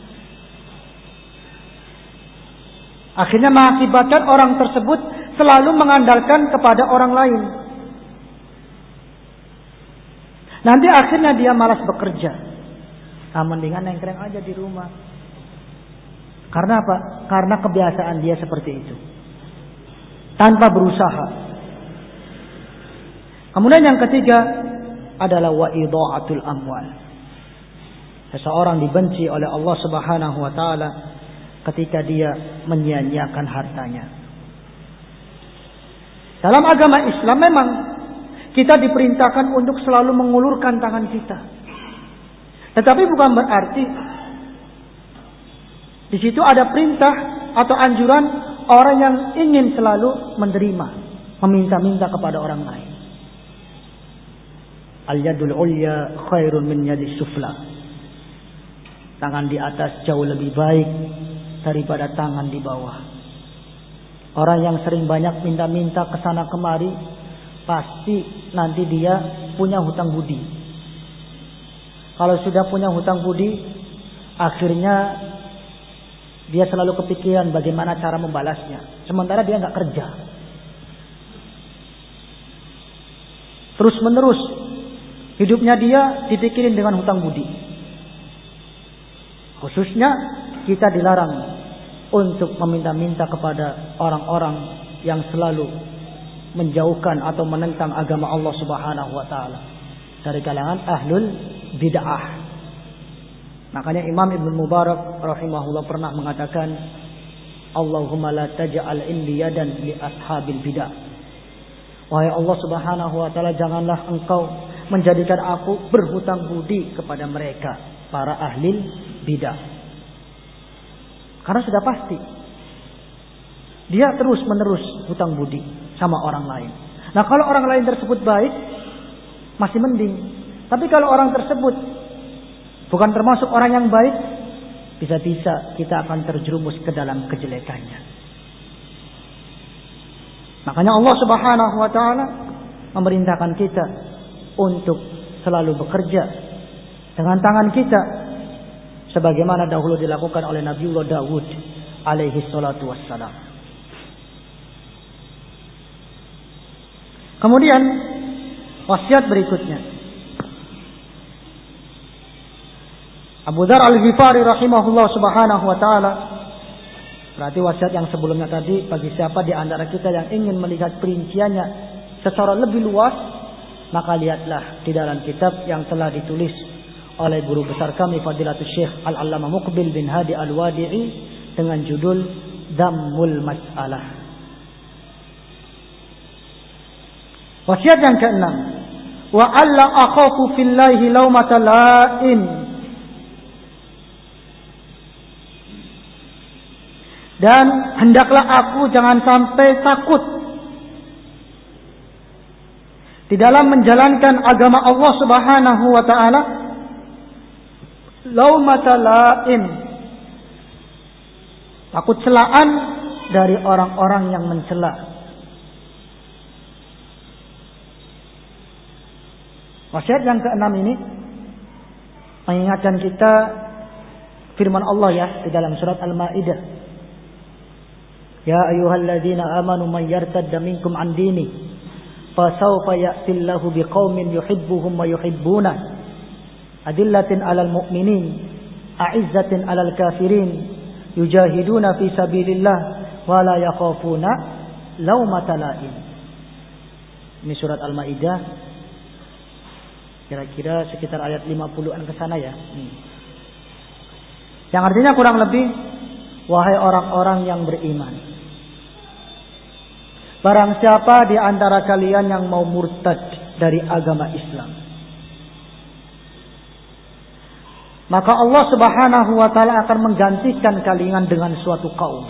Akhirnya mengakibatkan orang tersebut selalu mengandalkan kepada orang lain. Nanti akhirnya dia malas bekerja. Mendingan nengkreng aja di rumah. Karena apa? Karena kebiasaan dia seperti itu. Tanpa berusaha. Kemudian yang ketiga adalah wa idha'atul amwal. Seseorang dibenci oleh Allah Subhanahu wa taala ketika dia menyia-nyiakan hartanya. Dalam agama Islam memang kita diperintahkan untuk selalu mengulurkan tangan kita. Tetapi bukan berarti di situ ada perintah atau anjuran orang yang ingin selalu menerima, meminta-minta kepada orang lain. Al-yadul ulya khairun min yadis sufla. Tangan di atas jauh lebih baik daripada tangan di bawah. Orang yang sering banyak minta-minta ke sana kemari, pasti nanti dia punya hutang budi. Kalau sudah punya hutang budi, akhirnya dia selalu kepikiran bagaimana cara membalasnya. Sementara dia nggak kerja. Terus menerus hidupnya dia dipikirin dengan hutang budi. Khususnya kita dilarang untuk meminta-minta kepada orang-orang yang selalu menjauhkan atau menentang agama Allah Subhanahu wa taala dari kalangan ahlul bid'ah. Makanya Imam Ibnu Mubarak rahimahullah pernah mengatakan, Allahumma la taj'al indi yadan li ashabil bid'ah. Wahai Allah Subhanahu wa taala, janganlah engkau menjadikan aku berhutang budi kepada mereka, para ahli bidah. Karena sudah pasti dia terus menerus hutang budi sama orang lain. Nah, kalau orang lain tersebut baik, masih mending. Tapi kalau orang tersebut bukan termasuk orang yang baik, bisa-bisa kita akan terjerumus ke dalam kejelekannya. Makanya Allah Subhanahu wa taala memerintahkan kita untuk selalu bekerja dengan tangan kita, sebagaimana dahulu dilakukan oleh Nabiullah Daud alaihi salatu wassalam. Kemudian wasiat berikutnya, Abu Dzar Al-Ghifari rahimahullah subhanahu wa ta'ala. Berarti wasiat yang sebelumnya tadi, bagi siapa di antara kita yang ingin melihat perinciannya secara lebih luas, maka lihatlah di dalam kitab yang telah ditulis oleh guru besar kami Fadilatul Syekh Al-Allamah Muqbil bin Hadi Al-Wadi'i dengan judul Dhammul Mas'alah. Wasiat yang keenam, wa alla akhafu fillahi laumata la'in. Dan hendaklah aku jangan sampai takut di dalam menjalankan agama Allah Subhanahu wa taala, laumata la'in, takut celaan dari orang-orang yang mencela. Wasiat yang keenam ini mengingatkan kita Firman Allah ya di dalam surat Al-Maidah. Ya ayyuhalladzina amanu may yartadda minkum an dini fasawfa ya'tillahu biqaumin yuhibbuhum wa yuhibbuna adillatin 'alal mu'minin a'izzatin 'alal kafirin yujahiduna fi sabilillah wa la yakhafuna laumata la'im. Ini surat Al-Maidah, kira-kira sekitar ayat 50-an ke sana ya. Yang artinya kurang lebih, wahai orang-orang yang beriman, barang siapa di antara kalian yang mau murtad dari agama Islam, maka Allah Subhanahu wa taala akan menggantikan kalian dengan suatu kaum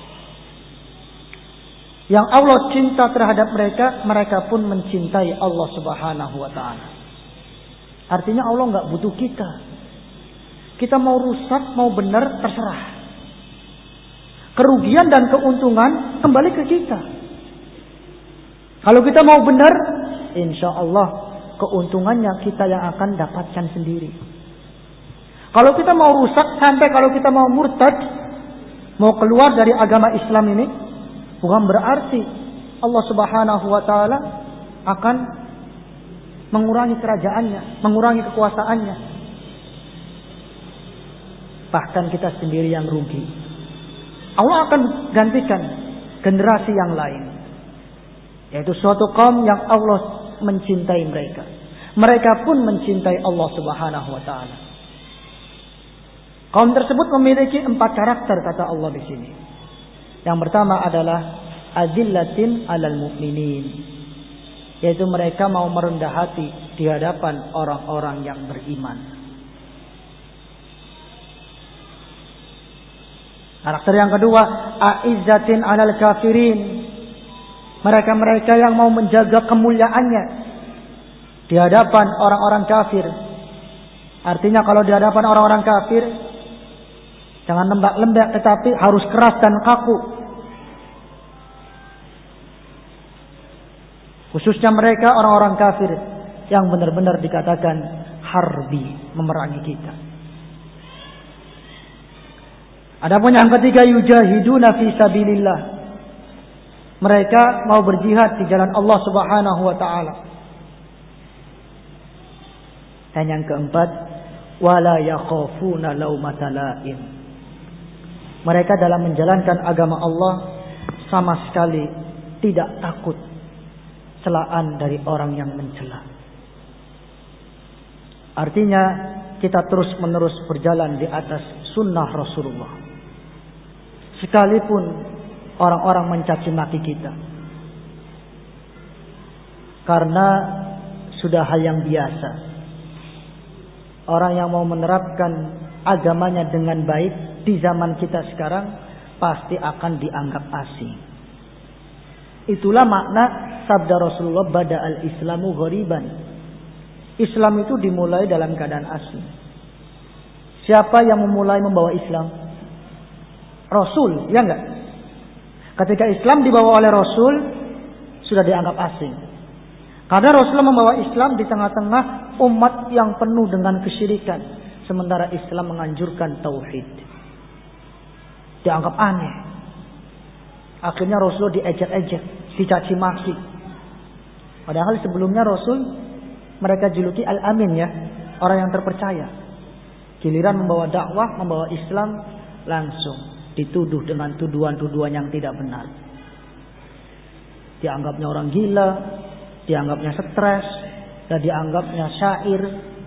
yang Allah cinta terhadap mereka, mereka pun mencintai Allah Subhanahu wa taala. Artinya Allah enggak butuh kita. Kita mau rusak, mau benar, terserah. Kerugian dan keuntungan kembali ke kita. Kalau kita mau benar, insya Allah keuntungannya kita yang akan dapatkan sendiri. Kalau kita mau rusak, sampai kalau kita mau murtad, mau keluar dari agama Islam ini, bukan berarti Allah Subhanahu wa taala akan mengurangi kerajaannya, mengurangi kekuasaannya. Bahkan kita sendiri yang rugi. Allah akan gantikan generasi yang lain, yaitu suatu kaum yang Allah mencintai mereka. Mereka pun mencintai Allah Subhanahu wa taala. Kaum tersebut memiliki 4 karakter kata Allah di sini. Yang pertama adalah adillatin 'alal mu'minin, yaitu mereka mau merendah hati di hadapan orang-orang yang beriman. Karakter yang kedua, a'izzatin 'alal kafirin. Mereka-mereka yang mau menjaga kemuliaannya di hadapan orang-orang kafir. Artinya kalau di hadapan orang-orang kafir, jangan lembek-lembek, tetapi harus keras dan kaku. Khususnya mereka orang-orang kafir yang benar-benar dikatakan harbi, memerangi kita. Adapun yang ketiga, yujahiduna fi sabilillah. Mereka mau berjihad di jalan Allah Subhanahu wa taala. Dan yang keempat, wala yakhafuna laumata la'im. Mereka dalam menjalankan agama Allah sama sekali tidak takut celaan dari orang yang mencela. Artinya kita terus-menerus berjalan di atas sunnah Rasulullah. Sekalipun orang-orang mencaci maki kita, karena sudah hal yang biasa. Orang yang mau menerapkan agamanya dengan baik di zaman kita sekarang pasti akan dianggap asing. Itulah makna sabda Rasulullah, bada al-islamu ghariban. Islam itu dimulai dalam keadaan asing. Siapa yang memulai membawa Islam? Rasul, ya enggak? Ketika Islam dibawa oleh Rasul, sudah dianggap asing. Karena Rasulullah membawa Islam di tengah-tengah umat yang penuh dengan kesyirikan, sementara Islam menganjurkan tauhid. Dianggap aneh. Akhirnya Rasulullah diejek-ejek, dicaci maki. Padahal sebelumnya Rasul mereka juluki Al-Amin ya, orang yang terpercaya. Giliran membawa dakwah, membawa Islam, langsung dituduh dengan tuduhan-tuduhan yang tidak benar. Dianggapnya orang gila, dianggapnya stres, dan dianggapnya syair,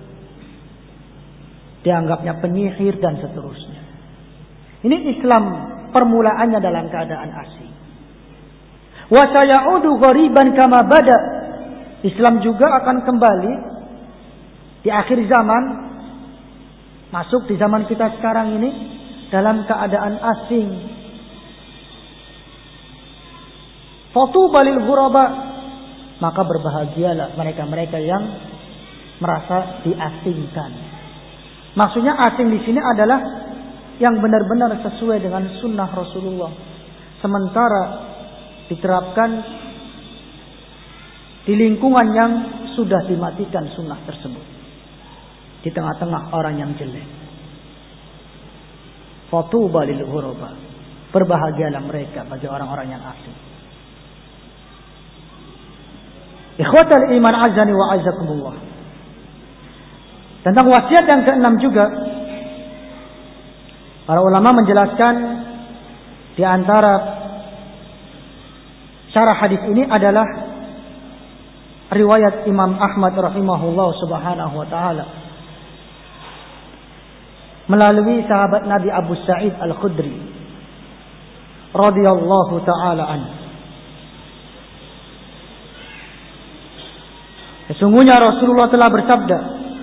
dianggapnya penyihir dan seterusnya. Ini Islam permulaannya dalam keadaan asing. Wa sayaudu ghariban kama bada. Islam juga akan kembali di akhir zaman, masuk di zaman kita sekarang ini dalam keadaan asing. Fatuba lil ghuraba, maka berbahagialah mereka-mereka yang merasa diasingkan. Maksudnya asing di sini adalah yang benar-benar sesuai dengan sunnah Rasulullah. Sementara diterapkan di lingkungan yang sudah dimatikan sunnah tersebut, di tengah-tengah orang yang jelek. Fatuba lil ghuraba. Berbahagialah mereka bagi orang-orang yang asing. Ikhwatal iman azani wa azakumullah. Tentang wasiat yang keenam juga, para ulama menjelaskan di antara syarah hadis ini adalah riwayat Imam Ahmad rahimahullah subhanahu wa ta'ala melalui sahabat Nabi Abu Sa'id Al-Khudri radhiyallahu ta'ala anhu. Sesungguhnya Rasulullah telah bersabda,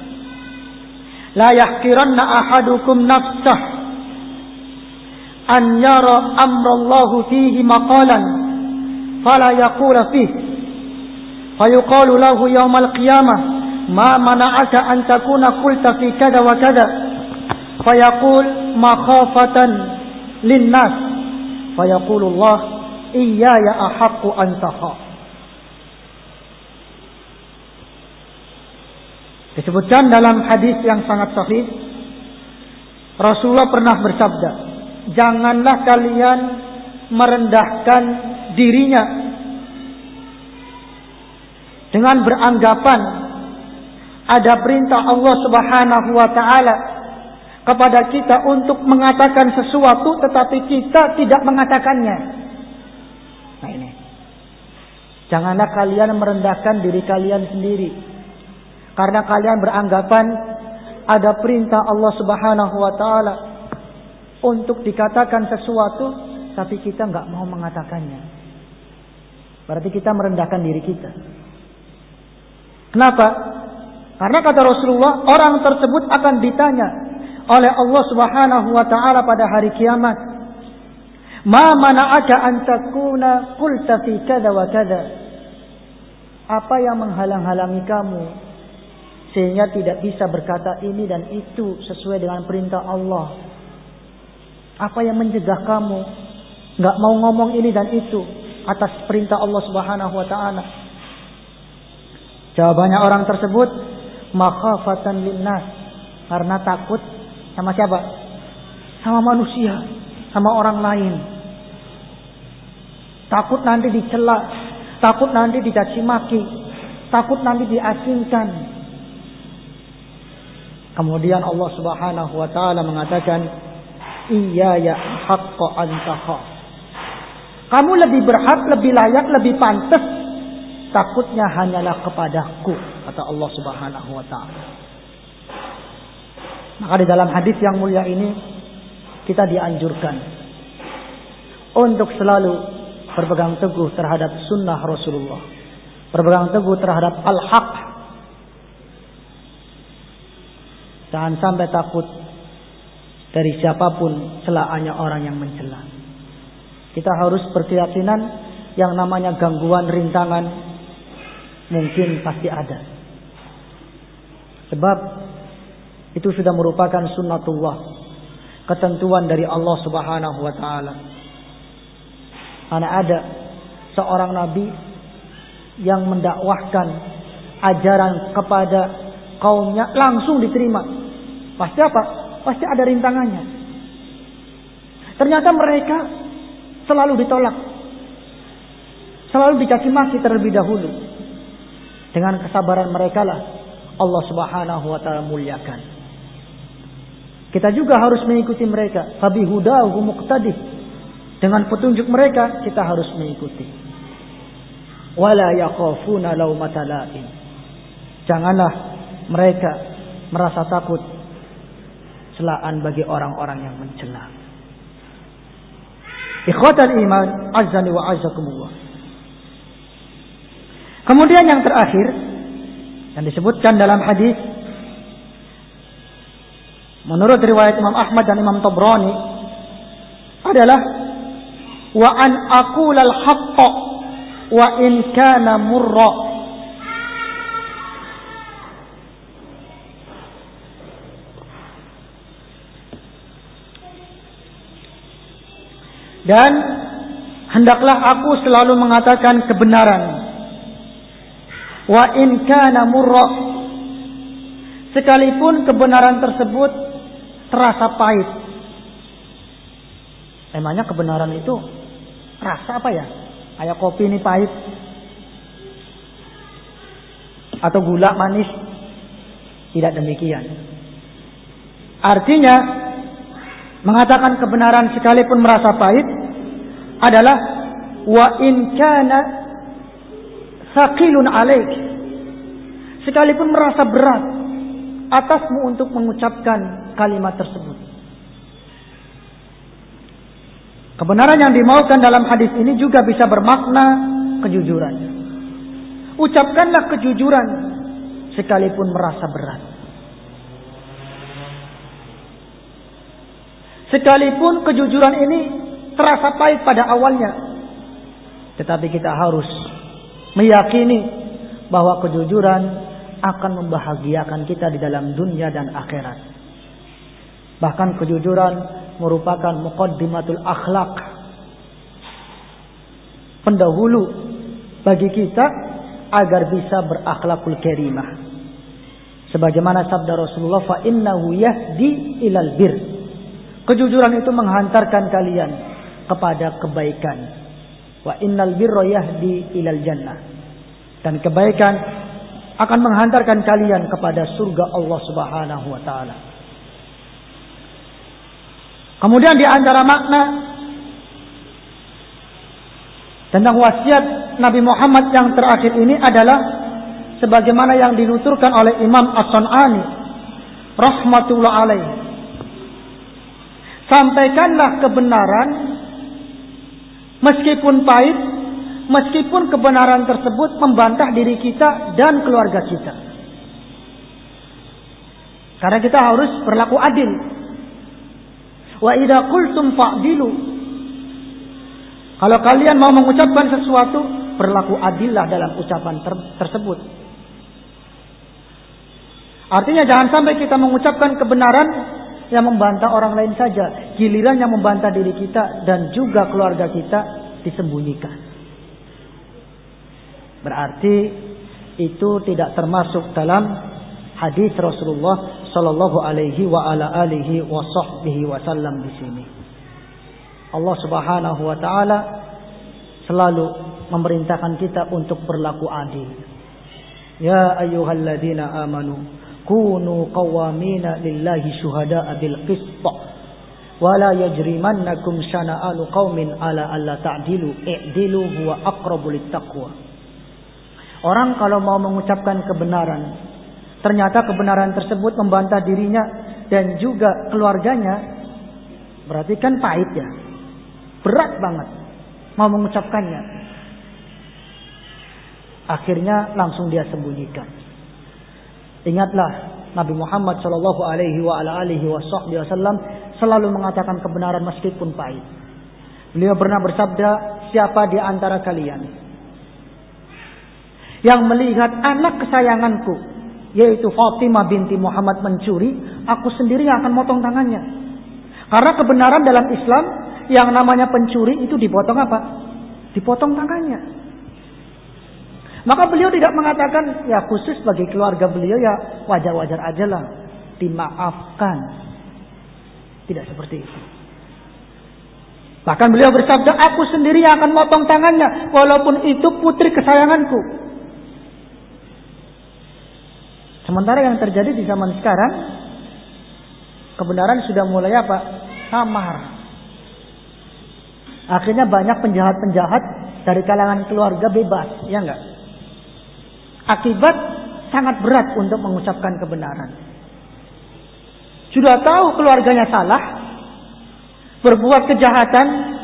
la yahqiranna ahadukum nafsah an yara amrallahu fihi maqalan fala yaqula fihi fayuqalu lahu yawmal qiyamah ma mana'aka an takuna qulta fi kada wa kada fayaqul makhafatan linnas fayaqulu Allah iyaya ahaqqu an takhaf. Disebutkan dalam hadis yang sangat sahih, Rasulullah pernah bersabda, janganlah kalian merendahkan dirinya dengan beranggapan ada perintah Allah Subhanahu wa ta'ala kepada kita untuk mengatakan sesuatu tetapi kita tidak mengatakannya. Nah ini, janganlah kalian merendahkan diri kalian sendiri karena kalian beranggapan ada perintah Allah Subhanahu wa ta'ala untuk dikatakan sesuatu tapi kita nggak mau mengatakannya. Berarti kita merendahkan diri kita. Kenapa? Karena kata Rasulullah, orang tersebut akan ditanya oleh Allah Subhanahu wa ta'ala pada hari kiamat, ma mana'aka an takuna qulta fi kada wa kada. Apa yang menghalang-halangi kamu sehingga tidak bisa berkata ini dan itu sesuai dengan perintah Allah? Apa yang mencegah kamu nggak mau ngomong ini dan itu atas perintah Allah Subhanahu wa ta'ala? Jawabannya orang tersebut, makhafatan linnas, karena takut sama siapa? Sama manusia, sama orang lain. Takut nanti dicela, takut nanti dicaci maki, takut nanti diasingkan. Kemudian Allah Subhanahu wa ta'ala mengatakan, iyaya haqqa an takhaf. Kamu lebih berhak, lebih layak, lebih pantas takutnya hanyalah kepadaku, kata Allah Subhanahu wa ta'ala. Maka di dalam hadis yang mulia ini kita dianjurkan untuk selalu berpegang teguh terhadap sunnah Rasulullah, berpegang teguh terhadap al-haq. Jangan sampai takut dari siapapun celaannya orang yang mencela. Kita harus berkeyakinan yang namanya gangguan, rintangan mungkin pasti ada. Sebab itu sudah merupakan sunnatullah, ketentuan dari Allah Subhanahu wa ta'ala. Karena ada seorang nabi yang mendakwahkan ajaran kepada kaumnya langsung diterima. Pasti apa? Pasti ada rintangannya. Ternyata mereka selalu ditolak, selalu dicaci maki terlebih dahulu. Dengan kesabaran mereka lah Allah Subhanahu wa ta'ala muliakan. Kita juga harus mengikuti mereka. Fabihudahu muqtadih. Dengan petunjuk mereka kita harus mengikuti. Wala yakhafuna laumata laim. Janganlah mereka merasa takut celaan bagi orang-orang yang mencela. Ikhwatal iman, azzani wa azzakumullah. Kemudian yang terakhir yang disebutkan dalam hadis menurut riwayat Imam Ahmad dan Imam Tabrani adalah wa an aqulal haqqa wa in kana murra. Dan hendaklah aku selalu mengatakan kebenaran. Wa in kana murra, sekalipun kebenaran tersebut terasa pahit. Emangnya kebenaran itu rasa apa ya? Kayak kopi ini pahit atau gula manis? Tidak demikian. Artinya mengatakan kebenaran sekalipun merasa pahit adalah wa in kana thaqilun alaik, sekalipun merasa berat atasmu untuk mengucapkan kalimat tersebut. Kebenaran yang dimaukan dalam hadis ini juga bisa bermakna kejujuran. Ucapkanlah kejujuran sekalipun merasa berat. Sekalipun kejujuran ini terasa pahit pada awalnya, tetapi kita harus meyakini bahwa kejujuran akan membahagiakan kita di dalam dunia dan akhirat. Bahkan kejujuran merupakan muqaddimatul akhlak, pendahulu bagi kita agar bisa berakhlakul karimah. Sebagaimana sabda Rasulullah, fa innahu yahdi ilal bir. Kejujuran itu menghantarkan kalian kepada kebaikan. Wa innal birra yahdi ilal jannah. Dan kebaikan akan menghantarkan kalian kepada surga Allah Subhanahu wa taala. Kemudian di antara makna tentang wasiat Nabi Muhammad yang terakhir ini adalah sebagaimana yang dinuturkan oleh Imam As-San'ani rahmatullah alaih. Sampaikanlah kebenaran meskipun pahit, meskipun kebenaran tersebut membantah diri kita dan keluarga kita. Karena kita harus berlaku adil. Wa idza qultum fa'dilu. Kalau kalian mau mengucapkan sesuatu, berlaku adillah dalam ucapan tersebut. Artinya jangan sampai kita mengucapkan kebenaran yang membantah orang lain saja, giliran yang membantah diri kita dan juga keluarga kita disembunyikan. Berarti itu tidak termasuk dalam hadis Rasulullah sallallahu alaihi wa ala alihi wa sahbihi wasallam di sini. Allah Subhanahu wa taala selalu memerintahkan kita untuk berlaku adil. Ya ayyuhalladzina amanu kunu qawwamina lillahi syuhada'a bil qist wa la yajrimannakum syana'anu qaumin ala alla ta'dilu i'dilu huwa aqrabu littaqwa. Orang kalau mau mengucapkan kebenaran, ternyata kebenaran tersebut membantah dirinya dan juga keluarganya, berarti kan pahit ya, berat banget mau mengucapkannya. Akhirnya langsung dia sembunyikan. Ingatlah Nabi Muhammad sallallahu alaihi wa ala alihi wasallam selalu mengatakan kebenaran meskipun pahit. Beliau pernah bersabda, siapa di antara kalian yang melihat anak kesayanganku yaitu Fatimah binti Muhammad mencuri, aku sendiri yang akan motong tangannya. Karena kebenaran dalam Islam yang namanya pencuri itu dipotong apa? Dipotong tangannya. Maka beliau tidak mengatakan ya khusus bagi keluarga beliau ya wajar-wajar aja lah, dimaafkan. Tidak seperti itu. Bahkan beliau bersabda, aku sendiri yang akan motong tangannya walaupun itu putri kesayanganku. Sementara yang terjadi di zaman sekarang, kebenaran sudah mulai apa? Samar. Akhirnya banyak penjahat-penjahat dari kalangan keluarga bebas, ya enggak? Akibat sangat berat untuk mengucapkan kebenaran. Sudah tahu keluarganya salah, berbuat kejahatan,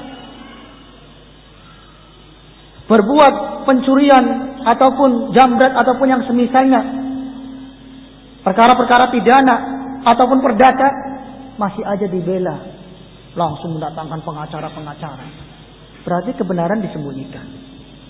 berbuat pencurian ataupun jambret ataupun yang semisalnya, perkara-perkara pidana ataupun perdata, masih aja dibela, langsung mendatangkan pengacara-pengacara. Berarti kebenaran disembunyikan.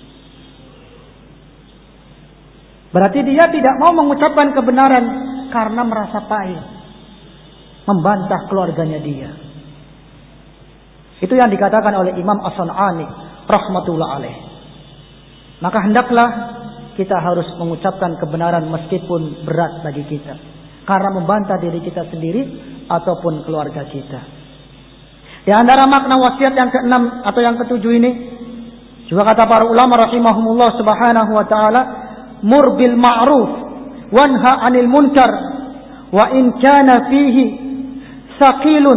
Berarti dia tidak mau mengucapkan kebenaran karena merasa pahit, membantah keluarganya dia. Itu yang dikatakan oleh Imam As-San'ani rahmatullah alaih. Maka hendaklah kita harus mengucapkan kebenaran meskipun berat bagi kita, karena membantah diri kita sendiri ataupun keluarga kita. Di antara makna wasiat yang ke-6 atau yang ke-7 ini, juga kata para ulama rahimahumullah subhanahu wa ta'ala, mur bil ma'ruf wanha 'anil munkar wa in kana fihi saqilun.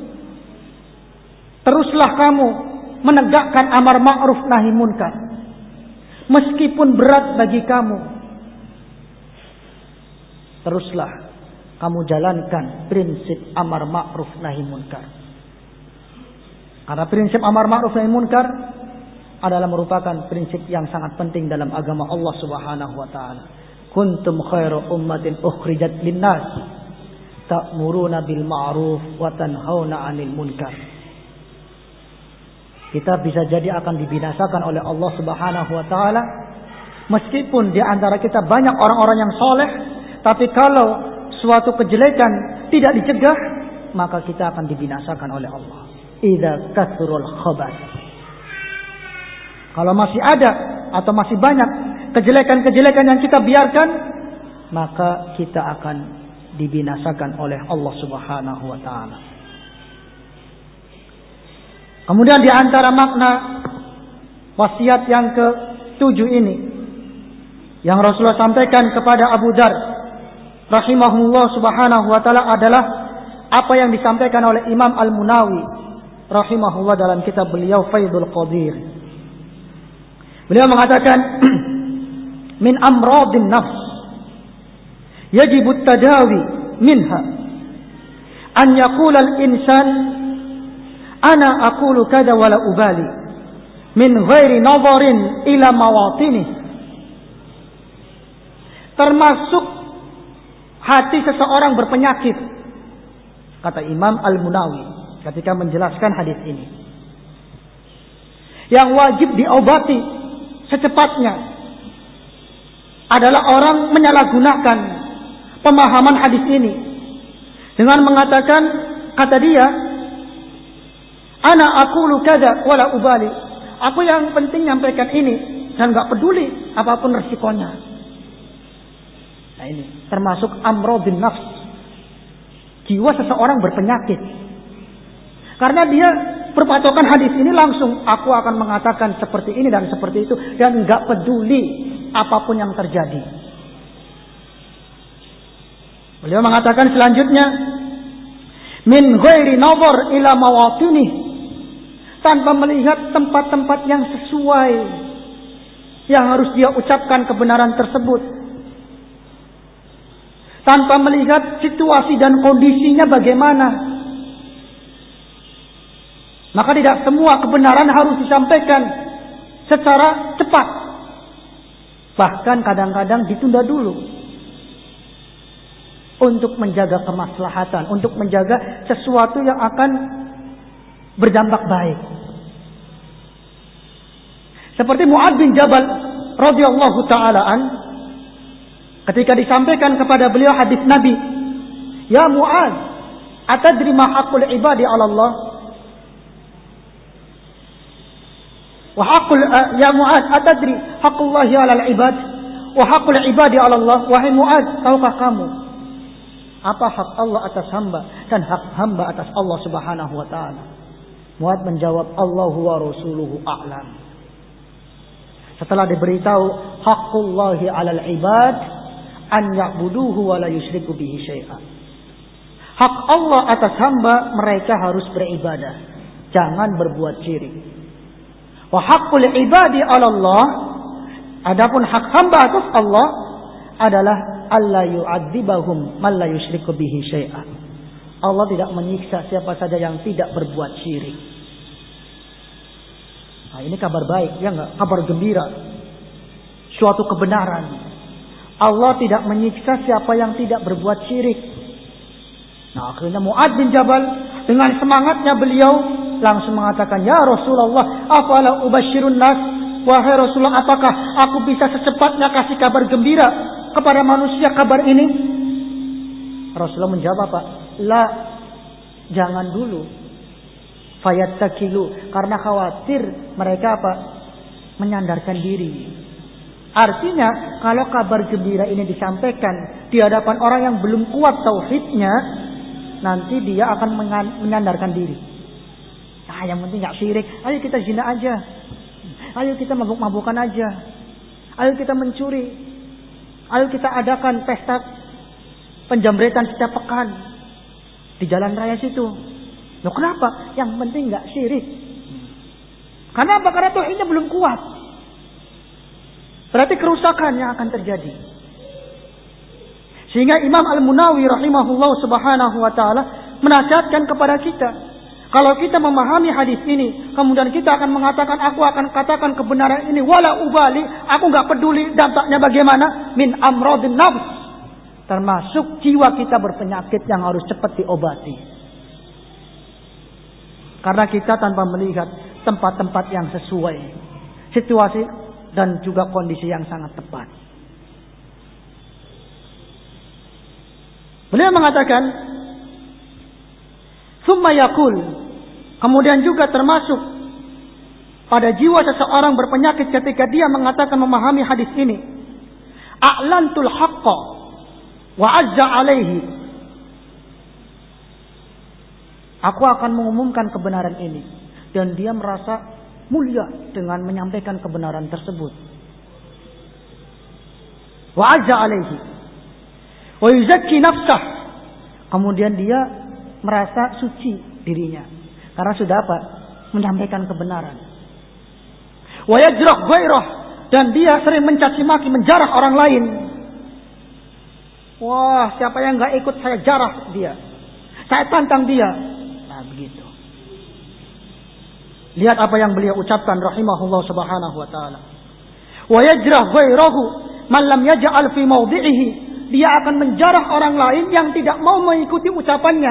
Teruslah kamu menegakkan amar ma'ruf nahi munkar meskipun berat bagi kamu. Teruslah kamu jalankan prinsip amar ma'ruf nahi munkar. Karena prinsip amar ma'ruf nahi munkar adalah merupakan prinsip yang sangat penting dalam agama Allah Subhanahu wa taala. Kuntum khairu ummatin ukhrijat linnas ta'muruna bil ma'ruf wa tanhauna 'anil munkar. Kita bisa jadi akan dibinasakan oleh Allah Subhanahu wa taala meskipun di antara kita banyak orang-orang yang soleh, tapi kalau suatu kejelekan tidak dicegah, maka kita akan dibinasakan oleh Allah. Idza kathrul khabath. Kalau masih ada atau masih banyak kejelekan-kejelekan yang kita biarkan, maka kita akan dibinasakan oleh Allah Subhanahu wa taala. Kemudian di antara makna wasiat yang ke-7 ini yang Rasulullah sampaikan kepada Abu Dzar rahimahullah subhanahu wa taala adalah apa yang disampaikan oleh Imam Al-Munawi rahimahullah dalam kitab beliau Faidul Qadir. Beliau mengatakan min amradin nafs yajibu at-tadawi minha an yaqula al-insan ana aqulu kada wala ubali min ghairi nadharin ila mawatinih. Termasuk hati seseorang berpenyakit, kata Imam Al-Munawi ketika menjelaskan hadis ini, yang wajib diobati secepatnya adalah orang menyalahgunakan pemahaman hadis ini dengan mengatakan, kata dia, ana aqulu kada wala ubali, aku yang penting nyampaikan ini dan gak peduli apapun resikonya. Nah ini termasuk amradun nafs, jiwa seseorang berpenyakit. Karena dia berpatokan hadis ini langsung, aku akan mengatakan seperti ini dan seperti itu, dan gak peduli apapun yang terjadi. Beliau mengatakan selanjutnya, min ghairi nadhar ila mawatinih, tanpa melihat tempat-tempat yang sesuai yang harus dia ucapkan kebenaran tersebut, tanpa melihat situasi dan kondisinya bagaimana. Maka tidak semua kebenaran harus disampaikan secara cepat. Bahkan kadang-kadang ditunda dulu untuk menjaga kemaslahatan, untuk menjaga sesuatu yang akan berdampak baik. Seperti Mu'adz bin Jabal radhiyallahu ta'ala an, ketika disampaikan kepada beliau hadis Nabi, ya Mu'adz, atadri ma haqqul ibadi 'ala Allah? Wa haqqul ya Mu'adz, atadri haqqullahi 'alal ibad wa haqqul ibadi 'ala Allah? Wahai Mu'adz, tahukah kamu apa hak Allah atas hamba dan hak hamba atas Allah Subhanahu wa taala? Mu'adz menjawab, Allahu wa rasuluhu a'lam. Setelah diberitahu haqqullahi 'alal ibad an ya'buduhu wa la yusyriku bihi syai'an. Hak Allah atas hamba, mereka harus beribadah, jangan berbuat syirik. Wa haqqul ibadi 'ala Allah, adapun hak hamba atas Allah adalah alla yu'adzibahum man la yusyriku bihi syai'an. Allah tidak menyiksa siapa saja yang tidak berbuat syirik. Nah, ini kabar baik, ya enggak? Kabar gembira. Suatu kebenaran. Allah tidak menyiksa siapa yang tidak berbuat syirik. Nah, akhirnya Mu'adz bin Jabal dengan semangatnya beliau langsung mengatakan, ya Rasulullah, afala ubasyirun nas? Wahai Rasulullah, apakah aku bisa secepatnya kasih kabar gembira kepada manusia kabar ini? Rasulullah menjawab apa? La, jangan dulu. Fayattakilu, karena khawatir mereka apa? Menyandarkan diri. Artinya, kalau kabar gembira ini disampaikan di hadapan orang yang belum kuat tauhidnya, nanti dia akan menyandarkan diri. yang penting nggak syirik. Ayo kita zina aja. Ayo kita mabuk-mabukan aja. Ayo kita mencuri. Ayo kita adakan pesta penjamretan setiap pekan di jalan raya situ. Loh kenapa? Yang penting nggak syirik. Karena apa? Karena tauhidnya belum kuat. Berarti kerusakan yang akan terjadi. Sehingga Imam Al-Munawi rahimahullah subhanahu wa ta'ala menasihatkan kepada kita. Kalau kita memahami hadis ini, kemudian kita akan mengatakan, aku akan katakan kebenaran ini, wala ubali, aku nggak peduli dampaknya bagaimana, min amradin nafs. Termasuk jiwa kita berpenyakit yang harus cepat diobati. Karena kita tanpa melihat tempat-tempat yang sesuai, situasi dan juga kondisi yang sangat tepat. Beliau mengatakan, summa yaqul, kemudian juga termasuk pada jiwa seseorang berpenyakit ketika dia mengatakan memahami hadis ini, a'lantul haqqa wa azza alaihi, aku akan mengumumkan kebenaran ini, dan dia merasa mulia dengan menyampaikan kebenaran tersebut. Wa azza alaihi wa yuzakki nafsah, kemudian dia merasa suci dirinya karena sudah apa? Menyampaikan kebenaran. Wa yajrah ghairah, dan dia sering mencaci maki, menjarah orang lain. Wah, siapa yang enggak ikut saya jarah dia. Saya tantang dia. Nah, begitu. Lihat apa yang beliau ucapkan rahimahullah subhanahu wa ta'ala. Wa yajrah ghairahu man lam yaj'al fi mawdi'ihi, dia akan menjarah orang lain yang tidak mau mengikuti ucapannya.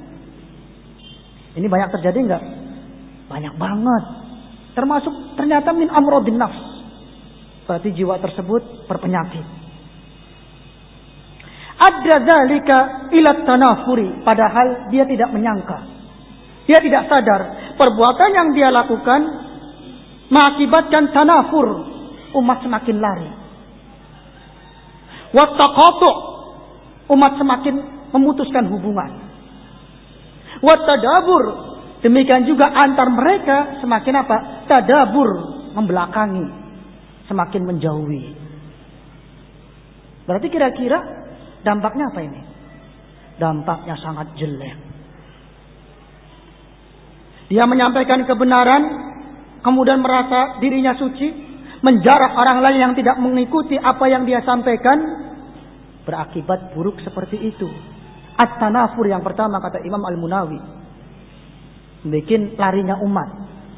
Ini banyak terjadi enggak? Banyak banget. Termasuk ternyata min amradin nafs. Berarti jiwa tersebut berpenyakit. Adda dzalika ila tanafuri, padahal dia tidak menyangka. Dia tidak sadar perbuatan yang dia lakukan mengakibatkan tanafur, umat semakin lari. Wattaqatu, umat semakin memutuskan hubungan. Wattadabur, demikian juga antar mereka semakin apa? Tadabur, membelakangi, semakin menjauhi. Berarti kira-kira dampaknya apa ini? Dampaknya sangat jelek. Dia menyampaikan kebenaran, kemudian merasa dirinya suci, menjarah orang lain yang tidak mengikuti apa yang dia sampaikan, berakibat buruk seperti itu. At-tanafur yang pertama kata Imam Al-Munawi, bikin larinya umat.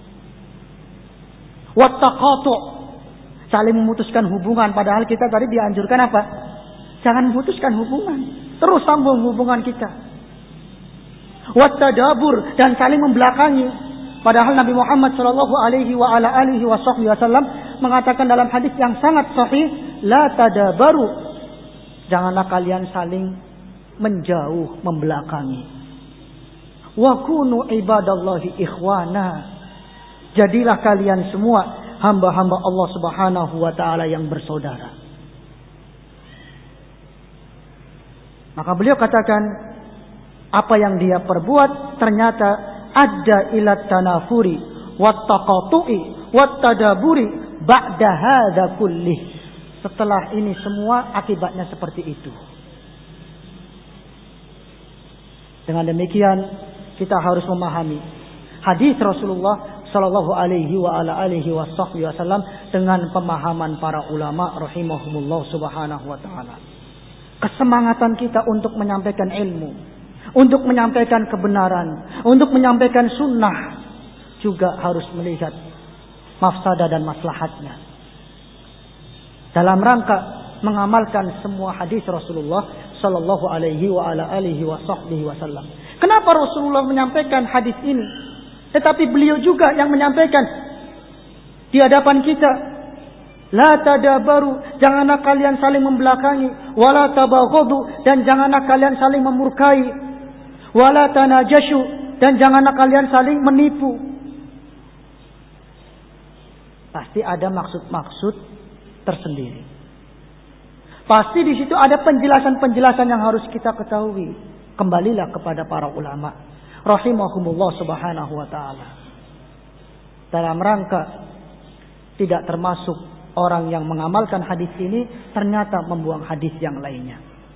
Wattaqatu, saling memutuskan hubungan, padahal kita tadi dianjurkan apa? Jangan memutuskan hubungan, terus sambung hubungan kita. Wattadabur, dan saling membelakangi, padahal Nabi Muhammad sallallahu alaihi wasallam mengatakan dalam hadis yang sangat sahih, la tadabaru, janganlah kalian saling menjauh, membelakangi. Wa kunu ibadallahi ikhwana, jadilah kalian semua hamba-hamba Allah Subhanahu wa taala yang bersaudara. Maka beliau katakan, apa yang dia perbuat ternyata ada ila tanafuri wattaqatu'i wattadaburi ba'da hadza kullih. Setelah ini semua akibatnya seperti itu. Dengan demikian kita harus memahami hadis Rasulullah sallallahu alaihi wasallam dengan pemahaman para ulama rahimahumullah subhanahu wa taala. Kesemangatan kita untuk menyampaikan ilmu, untuk menyampaikan kebenaran, untuk menyampaikan sunnah, juga harus melihat mafsadah dan maslahatnya. Dalam rangka mengamalkan semua hadis Rasulullah sallallahu alaihi wasallam. Kenapa Rasulullah menyampaikan hadis ini? Tetapi beliau juga yang menyampaikan di hadapan kita, la tadabaru, janganlah kalian saling membelakangi, wala tabaghadu, dan janganlah kalian saling memurkai, wala tanajashu, dan janganlah kalian saling menipu. Pasti ada maksud-maksud tersendiri. Pasti di situ ada penjelasan-penjelasan yang harus kita ketahui. Kembalilah kepada para ulama rahimahumullah subhanahu wa ta'ala. dalam rangka tidak termasuk orang yang mengamalkan hadis ini, ternyata membuang hadis yang lainnya.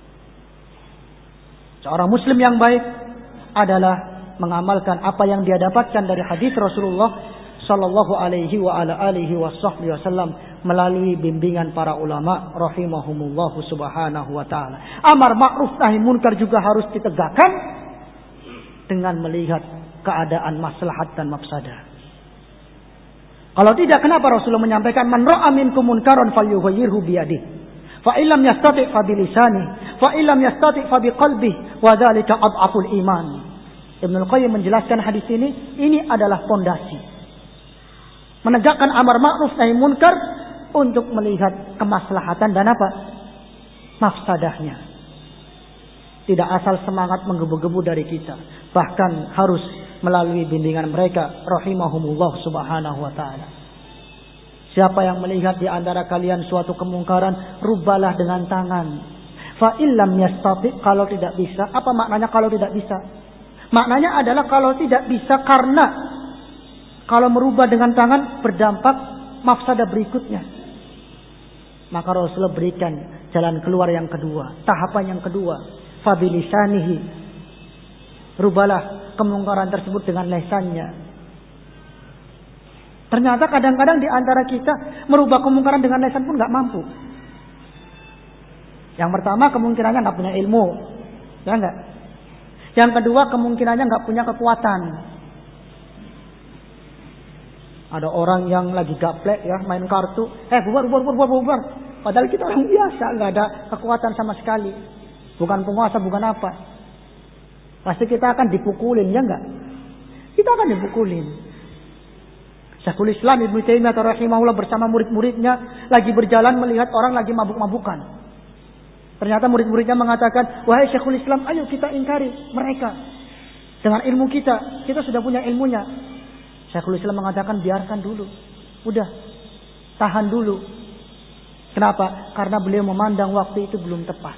Seorang muslim yang baik adalah mengamalkan apa yang dia dapatkan dari hadis Rasulullah sallallahu alaihi wa ala alihi wasallam melalui bimbingan para ulama rahimahumullah subhanahu wa ta'ala. Amar ma'ruf nahi munkar juga harus ditegakkan dengan melihat keadaan maslahat dan mafsadah. Kalau tidak, kenapa Rasulullah menyampaikan man ra'a minkum munkaran falyughayyirhu biyadihi, fa illam yastati' fa bilisanihi, fa illam yastati' fa biqalbihi, wa dzalika adhaful iman. Ibnu Qayyim menjelaskan hadis ini adalah fondasi. Menegakkan amar ma'ruf nahi munkar untuk melihat kemaslahatan dan apa? Mafsadahnya. Tidak asal semangat menggebu-gebu dari kita, bahkan harus melalui bimbingan mereka rahimahumullah subhanahu wa ta'ala. Siapa yang melihat di antara kalian suatu kemungkaran, rubalah dengan tangan. Fa illam yastati, kalau tidak bisa. Apa maknanya kalau tidak bisa? Maknanya adalah kalau tidak bisa karena kalau merubah dengan tangan berdampak mafsadah berikutnya. Maka Rasulullah berikan jalan keluar yang kedua, tahapan yang kedua. Fa bilisanihi, rubahlah kemungkaran tersebut dengan lesannya. Ternyata kadang-kadang di antara kita merubah kemungkaran dengan lesan pun nggak mampu. Yang pertama kemungkinannya nggak punya ilmu, ya nggak. Yang kedua kemungkinannya nggak punya kekuatan. Ada orang yang lagi gaplek ya main kartu, bubar. Padahal kita orang biasa, nggak ada kekuatan sama sekali. Bukan penguasa, bukan apa. Pasti kita akan dipukulin, ya enggak? Kita akan dipukulin. Syekhul Islam Ibnu Taimiyah rahimahullah bersama murid-muridnya lagi berjalan melihat orang lagi mabuk-mabukan. Ternyata murid-muridnya mengatakan, "Wahai Syekhul Islam, ayo kita ingkari mereka. Dengan ilmu kita sudah punya ilmunya." Syekhul Islam mengatakan, "Biarkan dulu. Udah. Tahan dulu." Kenapa? Karena beliau memandang waktu itu belum tepat.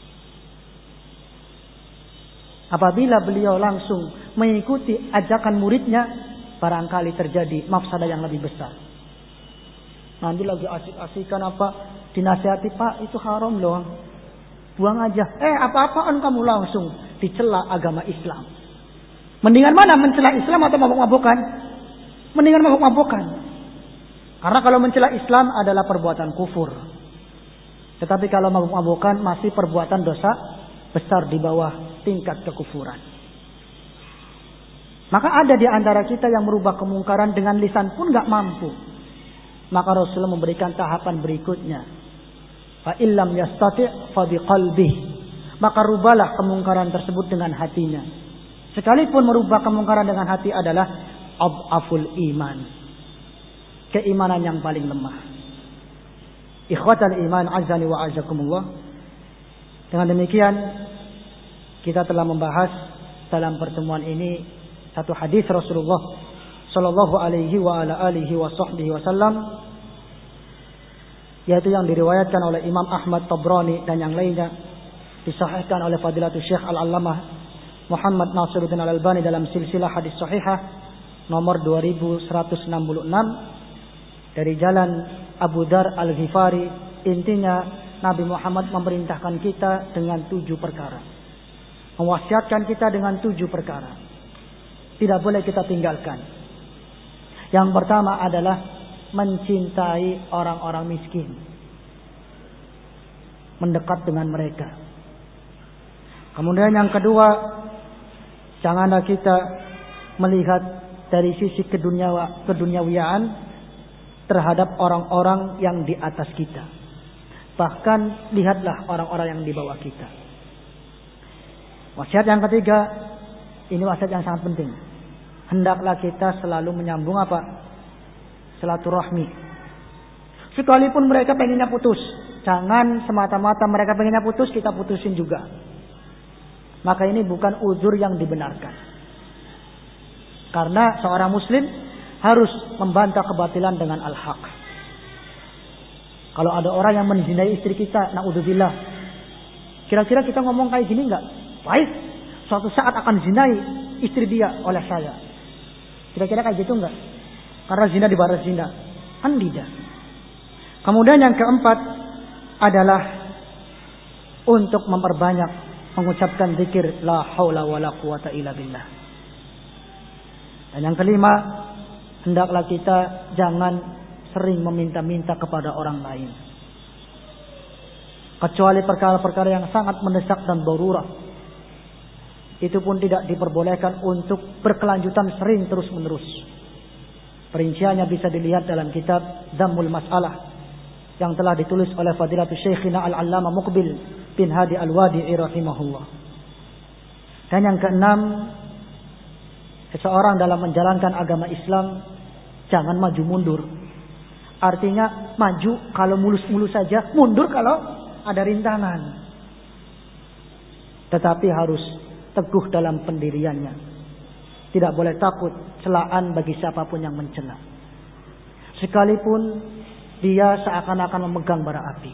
Apabila beliau langsung mengikuti ajakan muridnya, barangkali terjadi mafsadah yang lebih besar. Nanti lagi asik-asikan apa, dinasihati, "Pak, itu haram loh. Buang aja." Apa-apaan kamu langsung dicela agama Islam. Mendingan mana, mencela Islam atau mabuk-mabukan? Mendingan mabuk-mabukan. Karena kalau mencela Islam adalah perbuatan kufur. Tetapi kalau mabuk-mabukan masih perbuatan dosa besar di bawah tingkat kekufuran. Maka ada di antara kita yang merubah kemungkaran dengan lisan pun gak mampu. Maka Rasulullah memberikan tahapan berikutnya. Fa illam yastati' fa biqalbih. Maka rubahlah kemungkaran tersebut dengan hatinya. Sekalipun merubah kemungkaran dengan hati adalah adhaful iman. Keimanan yang paling lemah. Ikhwatal iman azani wa azakumullah. Dengan demikian kita telah membahas dalam pertemuan ini satu hadis Rasulullah sallallahu alaihi wa ala alihi wasallam, yaitu yang diriwayatkan oleh Imam Ahmad Tabrani dan yang lainnya, disahihkan oleh Fadilatul Syekh Al-Allamah Muhammad Nasiruddin Al-Albani dalam silsilah hadis sahihah nomor 2166 dari jalan Abu Dar Al-Ghifari. Intinya Nabi Muhammad memerintahkan kita dengan 7 perkara. Mewasiatkan kita dengan 7 perkara. Tidak boleh kita tinggalkan. Yang pertama adalah mencintai orang-orang miskin. Mendekat dengan mereka. Kemudian yang kedua, janganlah kita melihat dari sisi keduniawiaan terhadap orang-orang yang di atas kita. Bahkan lihatlah orang-orang yang di bawah kita. Wasiat yang ketiga, ini wasiat yang sangat penting. Hendaklah kita selalu menyambung apa? Silaturahmi. Sekalipun mereka pengennya putus, jangan semata-mata mereka pengennya putus kita putusin juga. Maka ini bukan uzur yang dibenarkan. Karena seorang muslim harus membantah kebatilan dengan al-haq. Kalau ada orang yang menzinai istri kita, naudzubillah. Kira-kira kita ngomong kayak gini enggak? Baik, suatu saat akan zinai istri dia oleh saya. Kira-kira kayak gitu enggak? Karena zina dibalas zina. Kan tidak. Kemudian yang keempat adalah untuk memperbanyak mengucapkan zikir la haula wala quwata illa billah. Dan yang kelima, hendaklah kita jangan sering meminta-minta kepada orang lain. Kecuali perkara-perkara yang sangat mendesak dan darurat. Itu pun tidak diperbolehkan untuk berkelanjutan sering terus-menerus. Perinciannya bisa dilihat dalam kitab Dhammul Mas'alah yang telah ditulis oleh Fadilatul Syekhina Al-Allamah Muqbil bin Hadi Al-Wadi'i rahimahullah. Dan yang keenam, seseorang dalam menjalankan agama Islam jangan maju mundur. Artinya maju kalau mulus-mulus saja, mundur kalau ada rintangan. Tetapi harus teguh dalam pendiriannya. Tidak boleh takut celaan bagi siapapun yang mencela. Sekalipun dia seakan-akan memegang bara api.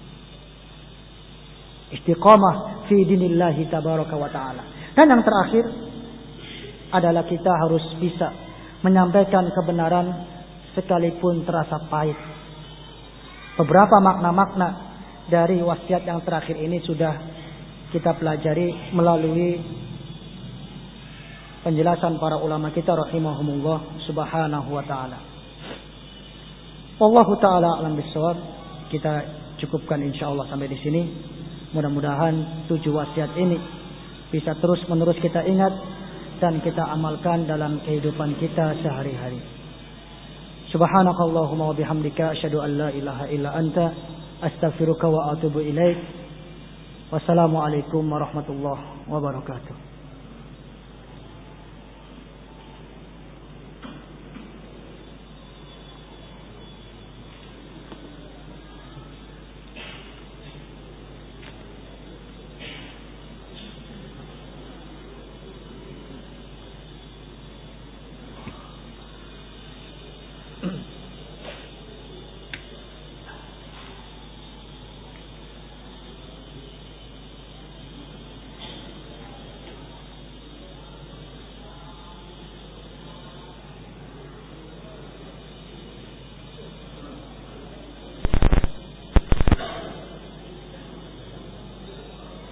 Istiqamah fi dinillahi tabaraka wa ta'ala. Dan yang terakhir adalah kita harus bisa menyampaikan kebenaran sekalipun terasa pahit. Beberapa makna-makna dari wasiat yang terakhir ini sudah kita pelajari melalui penjelasan para ulama kita rahimahumullah subhanahu wa ta'ala. Wallahu ta'ala alam bisawab. Kita cukupkan insyaallah sampai di sini. Mudah-mudahan 7 wasiat ini bisa terus-menerus kita ingat dan kita amalkan dalam kehidupan kita sehari-hari. Subhanakallahumma wa bihamdika asyhadu an la ilaha illa anta astaghfiruka wa atubu ilaik. Wassalamualaikum warahmatullahi wabarakatuh.